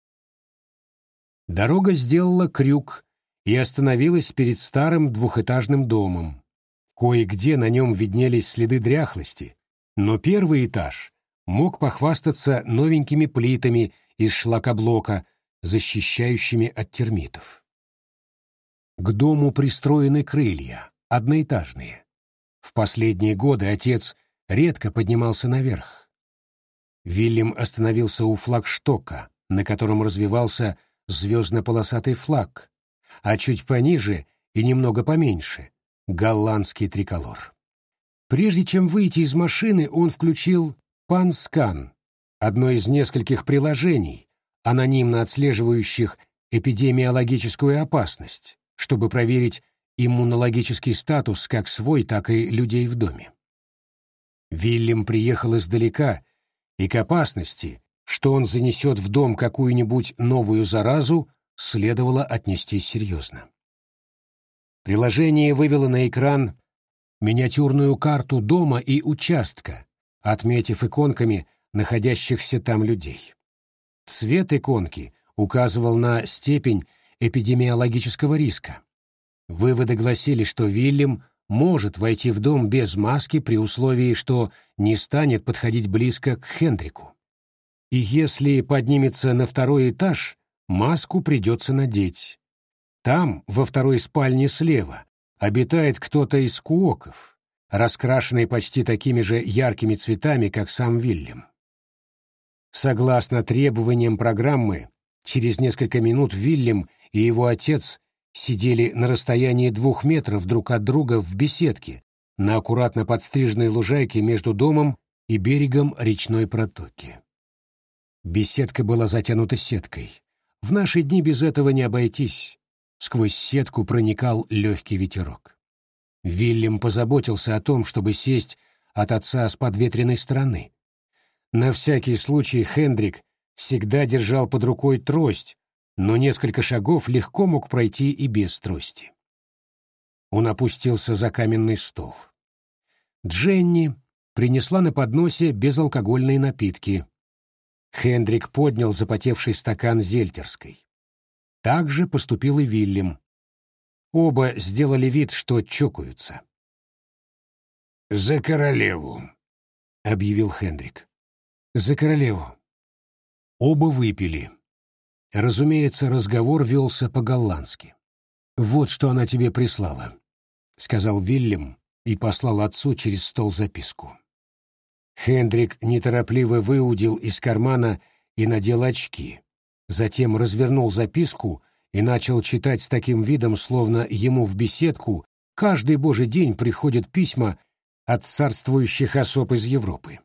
Дорога сделала крюк и остановилась перед старым двухэтажным домом. Кое-где на нем виднелись следы дряхлости, но первый этаж мог похвастаться новенькими плитами из шлакоблока, защищающими от термитов. К дому пристроены крылья, одноэтажные. В последние годы отец редко поднимался наверх. Вильям остановился у флагштока, на котором развивался звездно-полосатый флаг, а чуть пониже и немного поменьше — голландский триколор. Прежде чем выйти из машины, он включил PanScan, одно из нескольких приложений, анонимно отслеживающих эпидемиологическую опасность, чтобы проверить иммунологический статус как свой, так и людей в доме. Вильям приехал издалека, и к опасности, что он занесет в дом какую-нибудь новую заразу, следовало отнестись серьезно. Приложение вывело на экран миниатюрную карту дома и участка, отметив иконками находящихся там людей. Цвет иконки указывал на степень эпидемиологического риска. Выводы гласили, что Вильям может войти в дом без маски при условии, что не станет подходить близко к Хендрику. И если поднимется на второй этаж, маску придется надеть. Там, во второй спальне слева, обитает кто-то из куоков, раскрашенной почти такими же яркими цветами, как сам Вильям. Согласно требованиям программы, через несколько минут Вильям и его отец сидели на расстоянии 2 метров друг от друга в беседке на аккуратно подстриженной лужайке между домом и берегом речной протоки. Беседка была затянута сеткой. В наши дни без этого не обойтись. Сквозь сетку проникал легкий ветерок. Вильям позаботился о том, чтобы сесть от отца с подветренной стороны. На всякий случай Хендрик всегда держал под рукой трость, но несколько шагов легко мог пройти и без трости. Он опустился за каменный стол. Дженни принесла на подносе безалкогольные напитки. Хендрик поднял запотевший стакан зельтерской. Так же поступил и Вильям. Оба сделали вид, что чокаются. «За королеву», — объявил Хендрик. «За королеву». Оба выпили. Разумеется, разговор велся по-голландски. «Вот что она тебе прислала», — сказал Вильям и послал отцу через стол записку. Хендрик неторопливо выудил из кармана и надел очки, затем развернул записку и начал читать с таким видом, словно ему в беседку каждый божий день приходят письма от царствующих особ из Европы.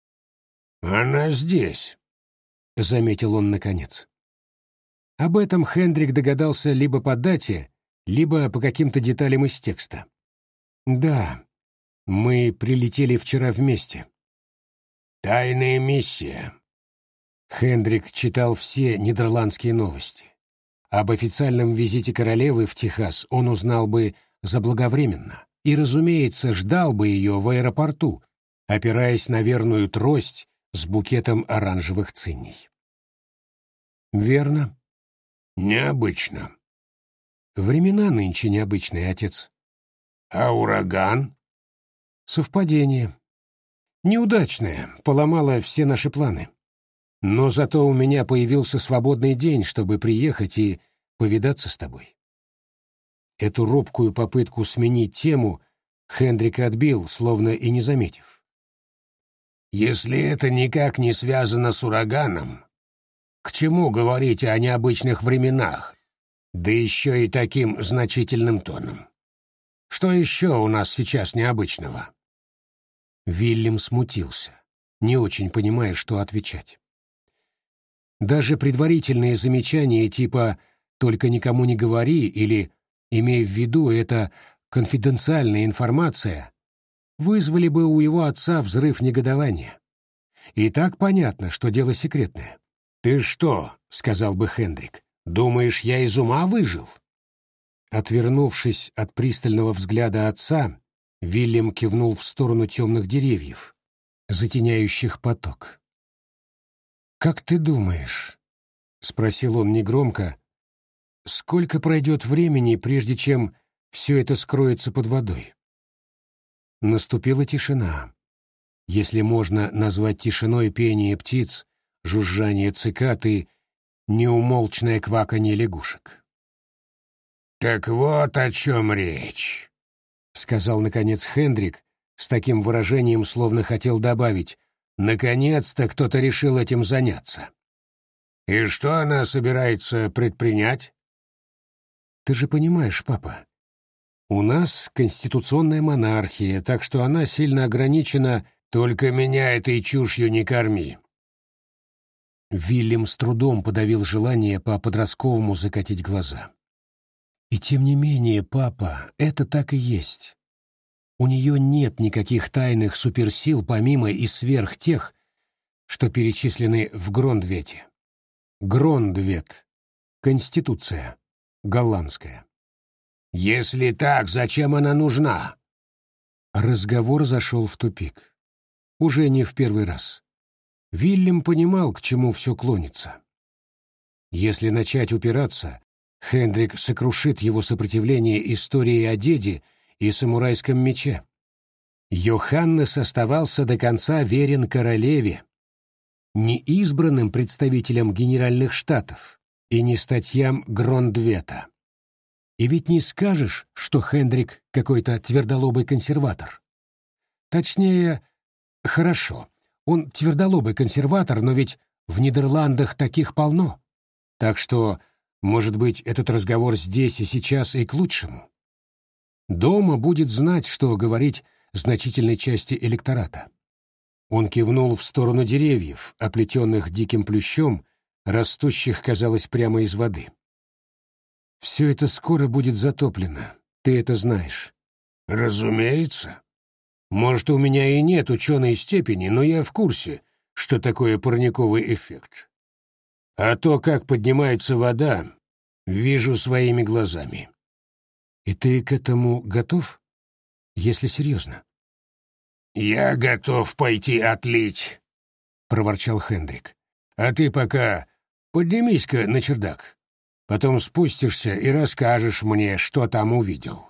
«Она здесь», — заметил он наконец. Об этом Хендрик догадался либо по дате, либо по каким-то деталям из текста. «Да, мы прилетели вчера вместе». «Тайная миссия». Хендрик читал все нидерландские новости. Об официальном визите королевы в Техас он узнал бы заблаговременно и, разумеется, ждал бы ее в аэропорту, опираясь на верную трость с букетом оранжевых циней. «Верно». «Необычно». «Времена нынче необычные, отец». «А ураган?» «Совпадение. Неудачное, поломало все наши планы. Но зато у меня появился свободный день, чтобы приехать и повидаться с тобой». Эту робкую попытку сменить тему Хендрик отбил, словно и не заметив. «Если это никак не связано с ураганом, к чему говорить о необычных временах, да еще и таким значительным тоном? Что еще у нас сейчас необычного?» Вильям смутился, не очень понимая, что отвечать. Даже предварительные замечания типа «только никому не говори» или «имей в виду, это конфиденциальная информация» вызвали бы у его отца взрыв негодования. И так понятно, что дело секретное. «Ты что?» — сказал бы Хендрик. «Думаешь, я из ума выжил?» Отвернувшись от пристального взгляда отца, Вильям кивнул в сторону темных деревьев, затеняющих поток. «Как ты думаешь?» — спросил он негромко. «Сколько пройдет времени, прежде чем все это скроется под водой?» Наступила тишина, если можно назвать тишиной пение птиц, жужжание цикад и неумолчное кваканье лягушек. «Так вот о чем речь», — сказал наконец Хендрик с таким выражением, словно хотел добавить: «наконец-то кто-то решил этим заняться». «И что она собирается предпринять?» «Ты же понимаешь, папа, у нас конституционная монархия, так что она сильно ограничена. Только меня этой чушью не корми». Вильям с трудом подавил желание по-подростковому закатить глаза. «И тем не менее, папа, это так и есть. У нее нет никаких тайных суперсил помимо и сверх тех, что перечислены в Грондвете. Грондвет. Конституция. Голландская». «Если так, зачем она нужна?» Разговор зашел в тупик. Уже не в первый раз. Вильям понимал, к чему все клонится. Если начать упираться, Хендрик сокрушит его сопротивление истории о деде и самурайском мече. Йоханнес оставался до конца верен королеве, не избранным представителям Генеральных Штатов и не статьям Грондвета. И ведь не скажешь, что Хендрик какой-то твердолобый консерватор. Точнее, хорошо. Он твердолобый консерватор, но ведь в Нидерландах таких полно. Так что, может быть, этот разговор здесь и сейчас и к лучшему. Дома будет знать, что говорить значительной части электората. Он кивнул в сторону деревьев, оплетенных диким плющом, растущих, казалось, прямо из воды. «Все это скоро будет затоплено, ты это знаешь». «Разумеется. Может, у меня и нет ученой степени, но я в курсе, что такое парниковый эффект. А то, как поднимается вода, вижу своими глазами». «И ты к этому готов, если серьезно?» «Я готов пойти отлить», — проворчал Хендрик. «А ты пока поднимись-ка на чердак. Потом спустишься и расскажешь мне, что там увидел».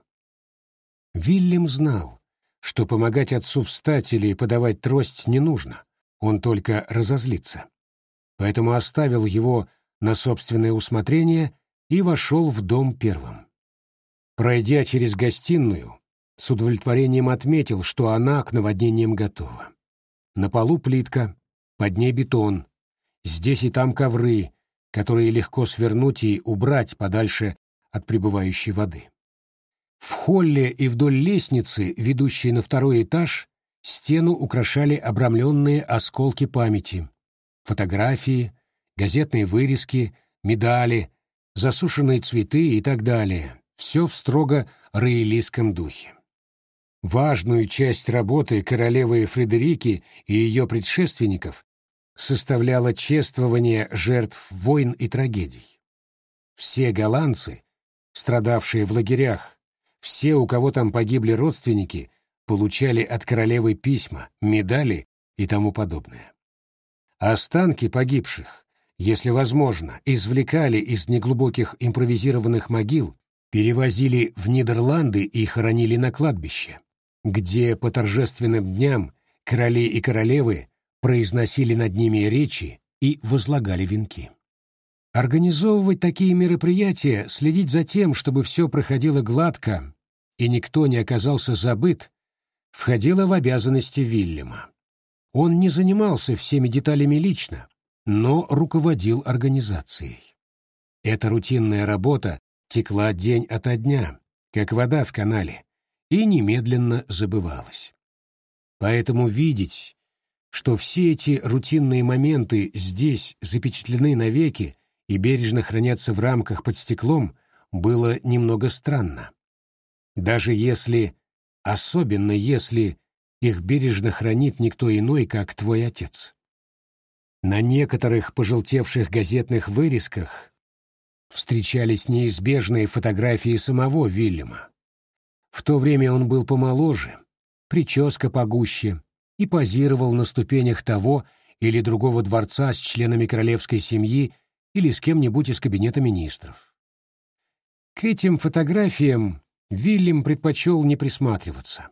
Вильям знал, что помогать отцу встать или подавать трость не нужно, он только разозлится. Поэтому оставил его на собственное усмотрение и вошел в дом первым. Пройдя через гостиную, с удовлетворением отметил, что она к наводнениям готова. На полу плитка, под ней бетон, здесь и там ковры, которые легко свернуть и убрать подальше от прибывающей воды. В холле и вдоль лестницы, ведущей на второй этаж, стену украшали обрамленные осколки памяти, фотографии, газетные вырезки, медали, засушенные цветы и так далее. Все в строго роялистском духе. Важную часть работы королевы Фредерики и ее предшественников составляло чествование жертв войн и трагедий. Все голландцы, страдавшие в лагерях, все, у кого там погибли родственники, получали от королевы письма, медали и тому подобное. Останки погибших, если возможно, извлекали из неглубоких импровизированных могил, перевозили в Нидерланды и хоронили на кладбище, где по торжественным дням короли и королевы произносили над ними речи и возлагали венки. Организовывать такие мероприятия, следить за тем, чтобы все проходило гладко и никто не оказался забыт, входило в обязанности Вильяма. Он не занимался всеми деталями лично, но руководил организацией. Эта рутинная работа текла день ото дня, как вода в канале, и немедленно забывалась. Поэтому видеть, что все эти рутинные моменты здесь запечатлены навеки и бережно хранятся в рамках под стеклом, было немного странно. Даже если, особенно если, их бережно хранит никто иной, как твой отец. На некоторых пожелтевших газетных вырезках встречались неизбежные фотографии самого Вильяма. В то время он был помоложе, прическа погуще, и позировал на ступенях того или другого дворца с членами королевской семьи или с кем-нибудь из кабинета министров. К этим фотографиям Вильям предпочел не присматриваться.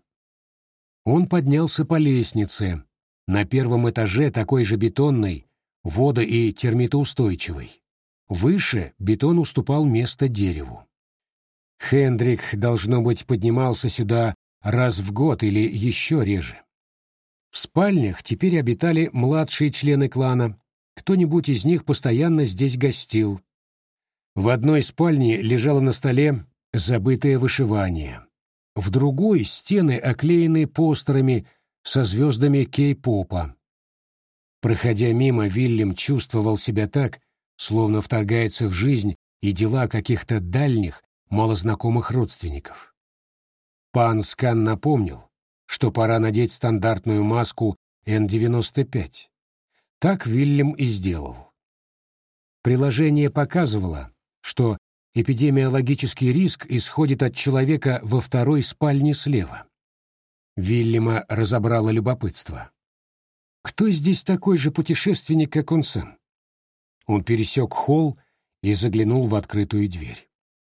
Он поднялся по лестнице, на первом этаже такой же бетонной, водо- и термитоустойчивой. Выше бетон уступал место дереву. Хендрик, должно быть, поднимался сюда раз в год или еще реже. В спальнях теперь обитали младшие члены клана, кто-нибудь из них постоянно здесь гостил. В одной спальне лежало на столе забытое вышивание, в другой — стены, оклеенные постерами со звездами кей-попа. Проходя мимо, Вильям чувствовал себя так, словно вторгается в жизнь и дела каких-то дальних, малознакомых родственников. Пан Скан напомнил, что пора надеть стандартную маску N95. Так Вильям и сделал. Приложение показывало, что эпидемиологический риск исходит от человека во второй спальне слева. Вильяма разобрало любопытство. Кто здесь такой же путешественник, как он сам? Он пересек холл и заглянул в открытую дверь.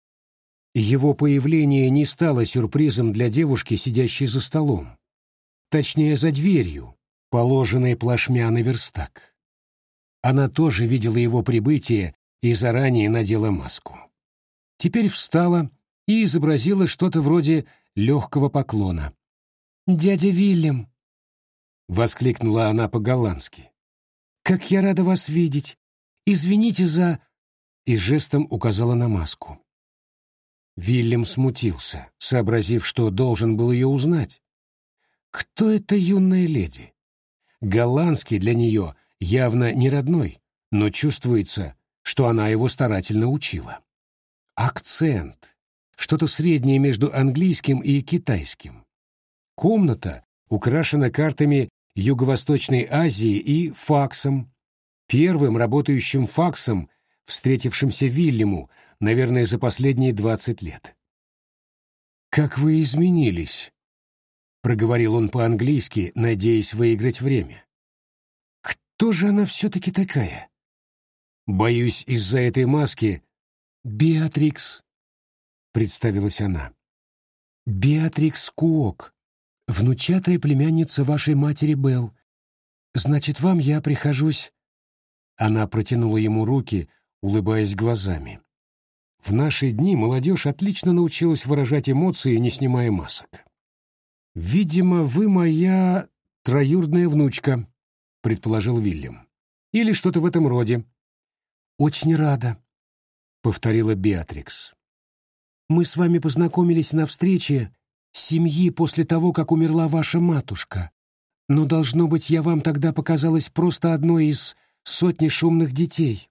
Его появление не стало сюрпризом для девушки, сидящей за столом. Точнее, за дверью, положенной плашмя на верстак. Она тоже видела его прибытие и заранее надела маску. Теперь встала и изобразила что-то вроде легкого поклона. «Дядя Вильям!» — воскликнула она по-голландски. «Как я рада вас видеть! Извините за...» И жестом указала на маску. Вильям смутился, сообразив, что должен был ее узнать. Кто эта юная леди? Голландский для нее явно не родной, но чувствуется, что она его старательно учила. Акцент. Что-то среднее между английским и китайским. Комната украшена картами Юго-Восточной Азии и факсом. Первым работающим факсом, встретившимся Вильяму, наверное, за последние 20 лет. «Как вы изменились», — проговорил он по-английски, надеясь выиграть время. «Кто же она все-таки такая?» «Боюсь, из-за этой маски...» «Беатрикс», — представилась она. «Беатрикс Куок, внучатая племянница вашей матери Белл. Значит, вам я прихожусь...» Она протянула ему руки, улыбаясь глазами. В наши дни молодежь отлично научилась выражать эмоции, не снимая масок. «Видимо, вы моя троюродная внучка», — предположил Вильям. «Или что-то в этом роде». «Очень рада», — повторила Беатрикс. «Мы с вами познакомились на встрече семьи после того, как умерла ваша матушка. Но, должно быть, я вам тогда показалась просто одной из сотни шумных детей».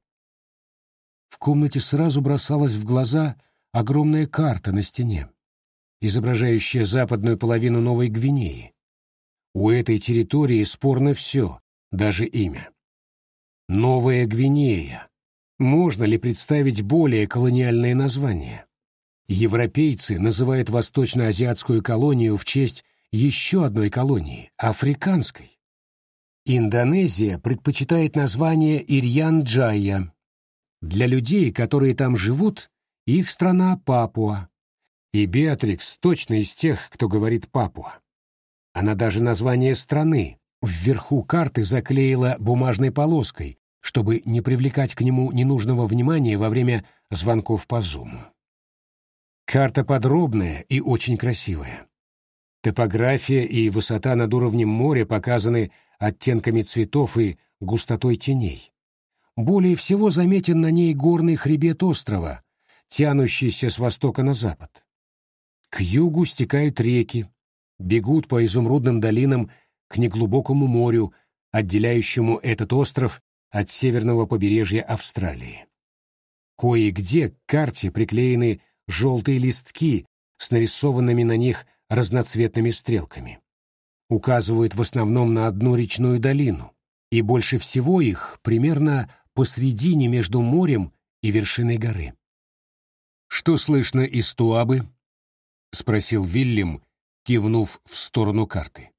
В комнате сразу бросалась в глаза огромная карта на стене, изображающая западную половину Новой Гвинеи. У этой территории спорно все, даже имя. Новая Гвинея. Можно ли представить более колониальное название? Европейцы называют восточно-азиатскую колонию в честь еще одной колонии — африканской. Индонезия предпочитает название Ирьян-Джая. Для людей, которые там живут, их страна Папуа. И Беатрикс точно из тех, кто говорит Папуа. Она даже название страны вверху карты заклеила бумажной полоской, чтобы не привлекать к нему ненужного внимания во время звонков по Зуму. Карта подробная и очень красивая. Топография и высота над уровнем моря показаны оттенками цветов и густотой теней. Более всего заметен на ней горный хребет острова, тянущийся с востока на запад. К югу стекают реки, бегут по изумрудным долинам к неглубокому морю, отделяющему этот остров от северного побережья Австралии. Кое-где к карте приклеены желтые листки с нарисованными на них разноцветными стрелками. Указывают в основном на одну речную долину, и больше всего их примерно посредине между морем и вершиной горы. «Что слышно из Туабы?» — спросил Вильям, кивнув в сторону карты.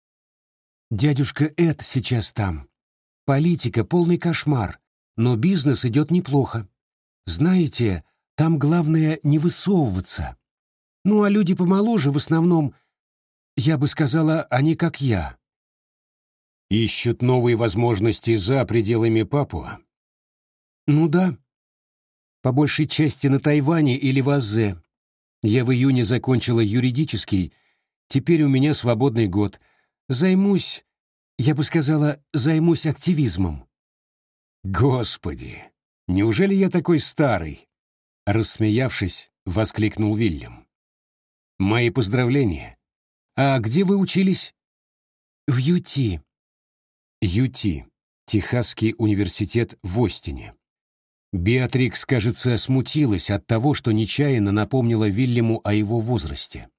«Дядюшка Эд сейчас там. Политика — полный кошмар, но бизнес идет неплохо. Знаете, там главное не высовываться. Ну, а люди помоложе в основном, я бы сказала, они как я». «Ищут новые возможности за пределами Папуа?» «Ну да. По большей части на Тайване или в Азэ. Я в июне закончила юридический, теперь у меня свободный год. Займусь, я бы сказала, займусь активизмом». «Господи, неужели я такой старый?» Рассмеявшись, воскликнул Вильям. «Мои поздравления. А где вы учились?» «В Юти». Юти, Техасский университет в Остине. Беатрикс, кажется, смутилась от того, что нечаянно напомнила Вильяму о его возрасте.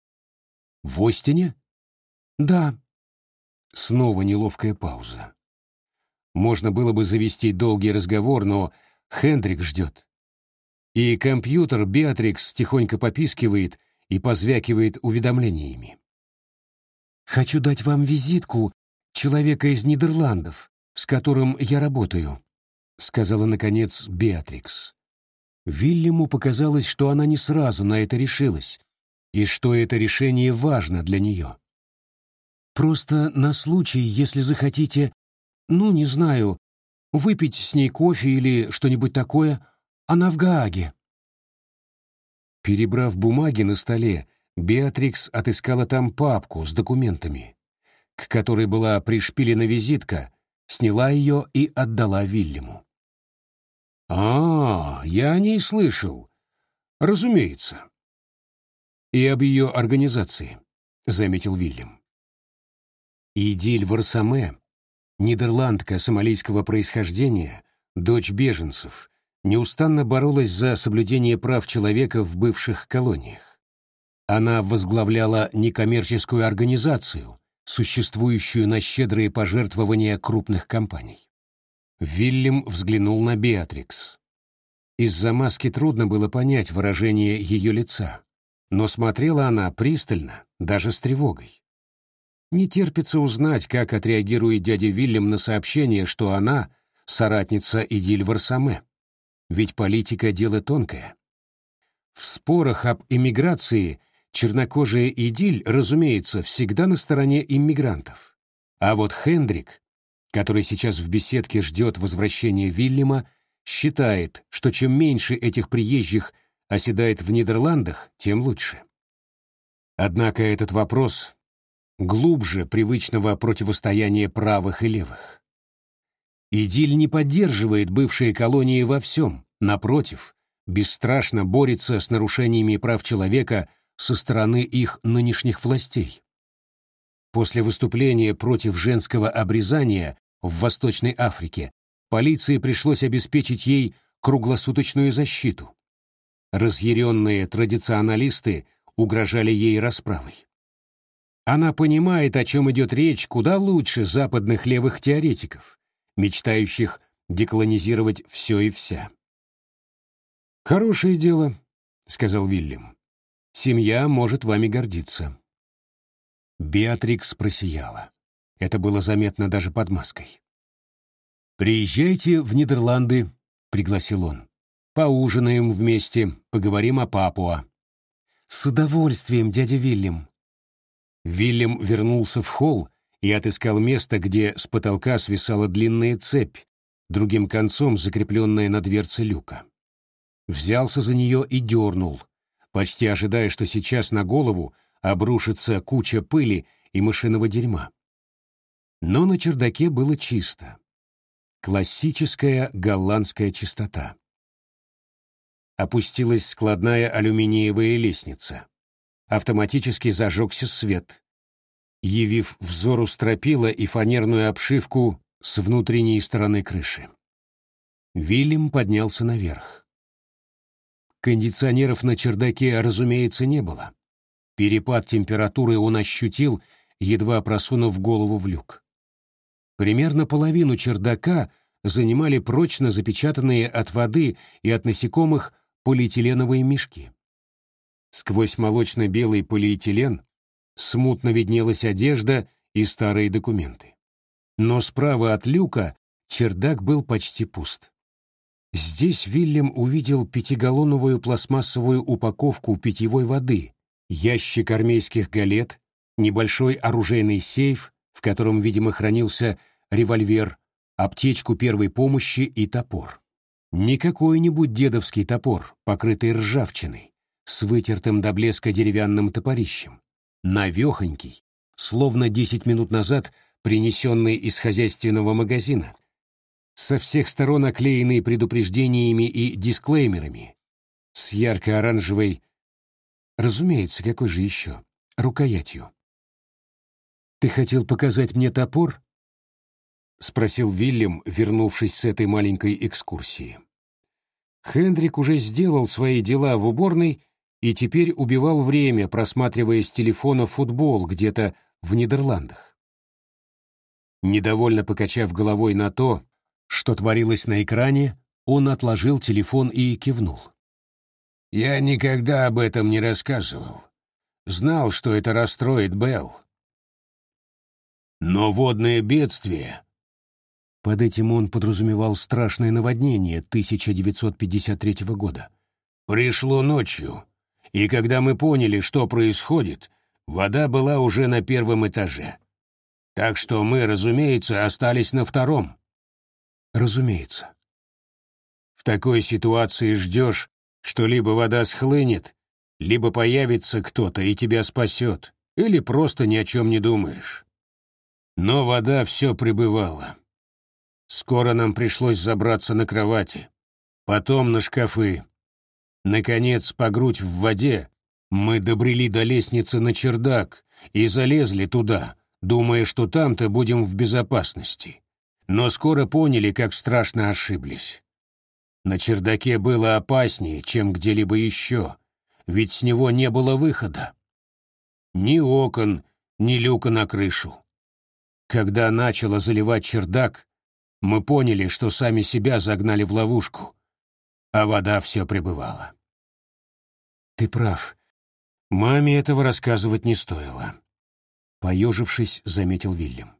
«В Остине?» «Да». Снова неловкая пауза. Можно было бы завести долгий разговор, но Хендрик ждет. И компьютер Беатрикс тихонько попискивает и позвякивает уведомлениями. «Хочу дать вам визитку человека из Нидерландов, с которым я работаю», — сказала, наконец, Беатрикс. Вильяму показалось, что она не сразу на это решилась, и что это решение важно для нее. «Просто на случай, если захотите, ну, не знаю, выпить с ней кофе или что-нибудь такое, она в Гааге». Перебрав бумаги на столе, Беатрикс отыскала там папку с документами, к которой была пришпилена визитка, сняла ее и отдала Вильяму. Я о ней слышал. Разумеется. И об ее организации, — заметил Вильям. Идиль Варсаме, нидерландка сомалийского происхождения, дочь беженцев, неустанно боролась за соблюдение прав человека в бывших колониях. Она возглавляла некоммерческую организацию, существующую на щедрые пожертвования крупных компаний. Вильям взглянул на Беатрикс. Из-за маски трудно было понять выражение ее лица, но смотрела она пристально, даже с тревогой. Не терпится узнать, как отреагирует дядя Вильям на сообщение, что она — соратница Идиль Варсаме. Ведь политика — дело тонкое. В спорах об эмиграции чернокожая Идиль, разумеется, всегда на стороне иммигрантов. А вот Хендрик, который сейчас в беседке ждет возвращения Вильяма, считает, что чем меньше этих приезжих оседает в Нидерландах, тем лучше. Однако этот вопрос глубже привычного противостояния правых и левых. Идиль не поддерживает бывшие колонии во всем, напротив, бесстрашно борется с нарушениями прав человека со стороны их нынешних властей. После выступления против женского обрезания в Восточной Африке полиции пришлось обеспечить ей круглосуточную защиту. Разъяренные традиционалисты угрожали ей расправой. Она понимает, о чем идет речь, куда лучше западных левых теоретиков, мечтающих деколонизировать все и вся. «Хорошее дело», — сказал Вильям. «Семья может вами гордиться». Беатрикс просияла. Это было заметно даже под маской. «Приезжайте в Нидерланды», — пригласил он. «Поужинаем вместе, поговорим о Папуа». «С удовольствием, дядя Вильям». Вильям вернулся в холл и отыскал место, где с потолка свисала длинная цепь, другим концом закрепленная на дверце люка. Взялся за нее и дернул, почти ожидая, что сейчас на голову обрушится куча пыли и мышиного дерьма. Но на чердаке было чисто. Классическая голландская чистота. Опустилась складная алюминиевая лестница. Автоматически зажегся свет, явив взору стропила и фанерную обшивку с внутренней стороны крыши. Вильям поднялся наверх. Кондиционеров на чердаке, разумеется, не было. Перепад температуры он ощутил, едва просунув голову в люк. Примерно половину чердака занимали прочно запечатанные от воды и от насекомых полиэтиленовые мешки. Сквозь молочно-белый полиэтилен смутно виднелась одежда и старые документы. Но справа от люка чердак был почти пуст. Здесь Вильям увидел 5-галлоновую пластмассовую упаковку питьевой воды, ящик армейских галет, небольшой оружейный сейф, в котором, видимо, хранился револьвер, аптечку первой помощи и топор. Не какой-нибудь дедовский топор, покрытый ржавчиной, с вытертым до блеска деревянным топорищем. Навехонький, словно 10 минут назад принесенный из хозяйственного магазина, со всех сторон оклеенный предупреждениями и дисклеймерами, с ярко-оранжевой, разумеется, какой же еще, рукоятью. «Ты хотел показать мне топор?» — спросил Вильям, вернувшись с этой маленькой экскурсии. Хендрик уже сделал свои дела в уборной и теперь убивал время, просматривая с телефона футбол где-то в Нидерландах. Недовольно покачав головой на то, что творилось на экране, он отложил телефон и кивнул. «Я никогда об этом не рассказывал. Знал, что это расстроит Белл. Но водное бедствие...» Под этим он подразумевал страшное наводнение 1953 года. «Пришло ночью, и когда мы поняли, что происходит, вода была уже на 1-м этаже. Так что мы, разумеется, остались на 2-м. Разумеется. В такой ситуации ждешь, что либо вода схлынет, Либо появится кто-то и тебя спасет, или просто ни о чем не думаешь. Но вода все прибывала. Скоро нам пришлось забраться на кровати, потом на шкафы. Наконец, по грудь в воде, мы добрели до лестницы на чердак и залезли туда, думая, что там-то будем в безопасности. Но скоро поняли, как страшно ошиблись. На чердаке было опаснее, чем где-либо еще, ведь с него не было выхода. Ни окон, ни люка на крышу. Когда начало заливать чердак, мы поняли, что сами себя загнали в ловушку, а вода все прибывала. Ты прав. Маме этого рассказывать не стоило. Поежившись, заметил Вильям.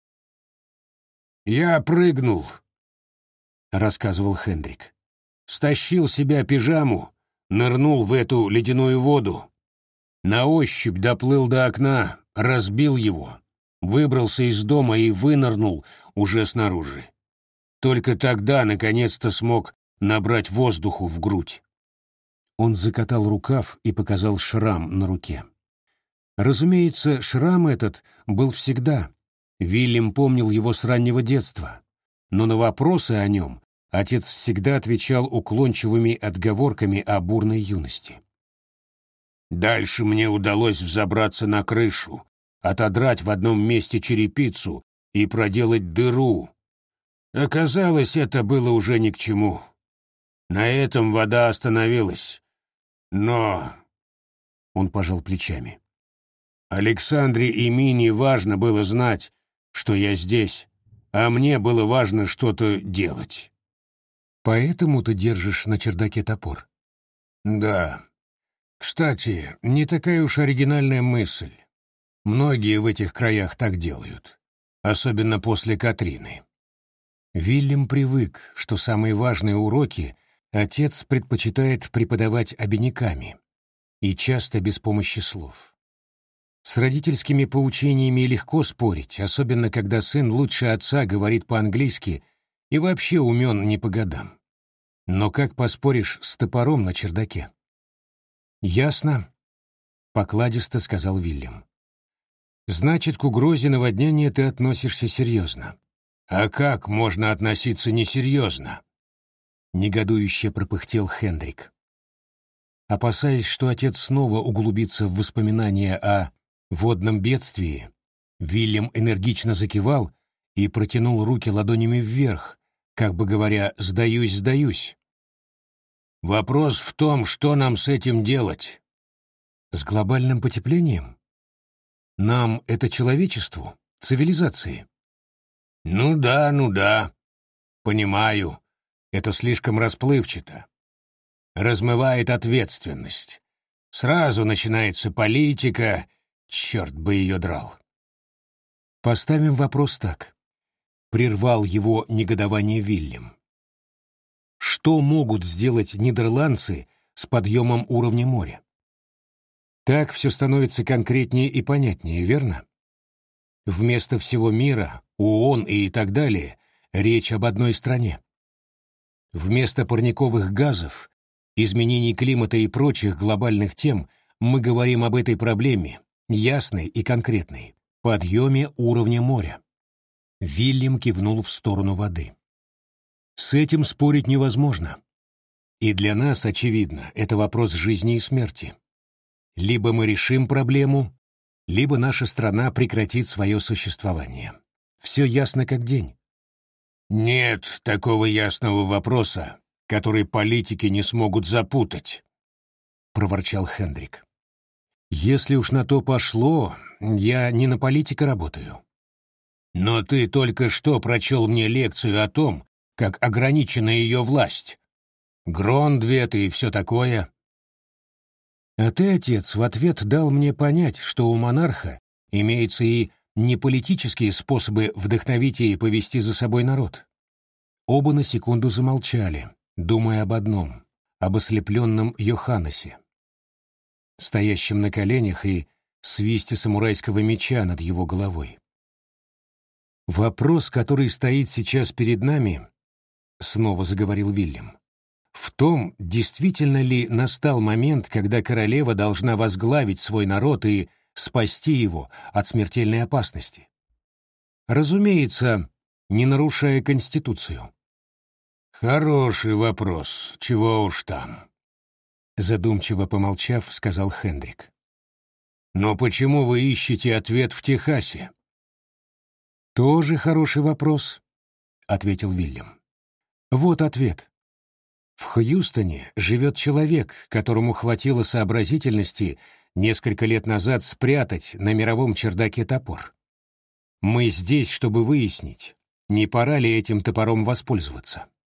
«Я прыгнул», — рассказывал Хендрик. «Стащил себя пижаму, нырнул в эту ледяную воду. На ощупь доплыл до окна, разбил его, выбрался из дома и вынырнул уже снаружи. Только тогда, наконец-то, смог набрать воздуху в грудь». Он закатал рукав и показал шрам на руке. Разумеется, шрам этот был всегда. Вильям помнил его с раннего детства, но на вопросы о нем отец всегда отвечал уклончивыми отговорками о бурной юности. «Дальше мне удалось взобраться на крышу, отодрать в одном месте черепицу и проделать дыру. Оказалось, это было уже ни к чему. На этом вода остановилась. Но...» Он пожал плечами. «Александре и Мине важно было знать, что я здесь, а мне было важно что-то делать». «Поэтому ты держишь на чердаке топор?» «Да. Кстати, не такая уж оригинальная мысль. Многие в этих краях так делают, особенно после Катрины». Вильям привык, что самые важные уроки отец предпочитает преподавать обиняками, и часто без помощи слов. С родительскими поучениями легко спорить, особенно когда сын лучше отца говорит по-английски и вообще умен не по годам. Но как поспоришь с топором на чердаке? «Ясно», — покладисто сказал Вильям. «Значит, к угрозе наводнения ты относишься серьезно». «А как можно относиться несерьезно?» — негодующе пропыхтел Хендрик. Опасаясь, что отец снова углубится в воспоминания о водном бедствии, Вильям энергично закивал и протянул руки ладонями вверх, как бы говоря «сдаюсь, сдаюсь». «Вопрос в том, что нам с этим делать?» «С глобальным потеплением? Нам — это человечеству, цивилизации?» Ну да, понимаю, это слишком расплывчато. Размывает ответственность. Сразу начинается политика, черт бы ее драл». «Поставим вопрос так», — прервал его негодование Вильям. «Что могут сделать нидерландцы с подъемом уровня моря?» Так все становится конкретнее и понятнее, верно? Вместо всего мира, ООН и так далее, речь об одной стране. Вместо парниковых газов, изменений климата и прочих глобальных тем мы говорим об этой проблеме, ясной и конкретной, подъеме уровня моря. Вильям кивнул в сторону воды. С этим спорить невозможно. И для нас, очевидно, это вопрос жизни и смерти. Либо мы решим проблему, либо наша страна прекратит свое существование. Все ясно как день. «Нет такого ясного вопроса, который политики не смогут запутать», — проворчал Хендрик. «Если уж на то пошло, я не на политика работаю». «Но ты только что прочел мне лекцию о том, как ограничена ее власть. Грондвет и все такое». «А ты, отец, в ответ дал мне понять, что у монарха имеются и неполитические способы вдохновить и повести за собой народ». Оба на секунду замолчали, думая об одном — об ослепленном Йоханнесе, стоящем на коленях и свисте самурайского меча над его головой. «Вопрос, который стоит сейчас перед нами, — снова заговорил Вильям, в том, действительно ли настал момент, когда королева должна возглавить свой народ и спасти его от смертельной опасности. Разумеется, не нарушая Конституцию. Хороший вопрос, чего уж там. Задумчиво помолчав, сказал Хендрик. Но почему вы ищете ответ в Техасе? Тоже хороший вопрос, ответил Вильям. Вот ответ. В Хьюстоне живет человек, которому хватило сообразительности несколько лет назад спрятать на мировом чердаке топор. Мы здесь, чтобы выяснить, не пора ли этим топором воспользоваться.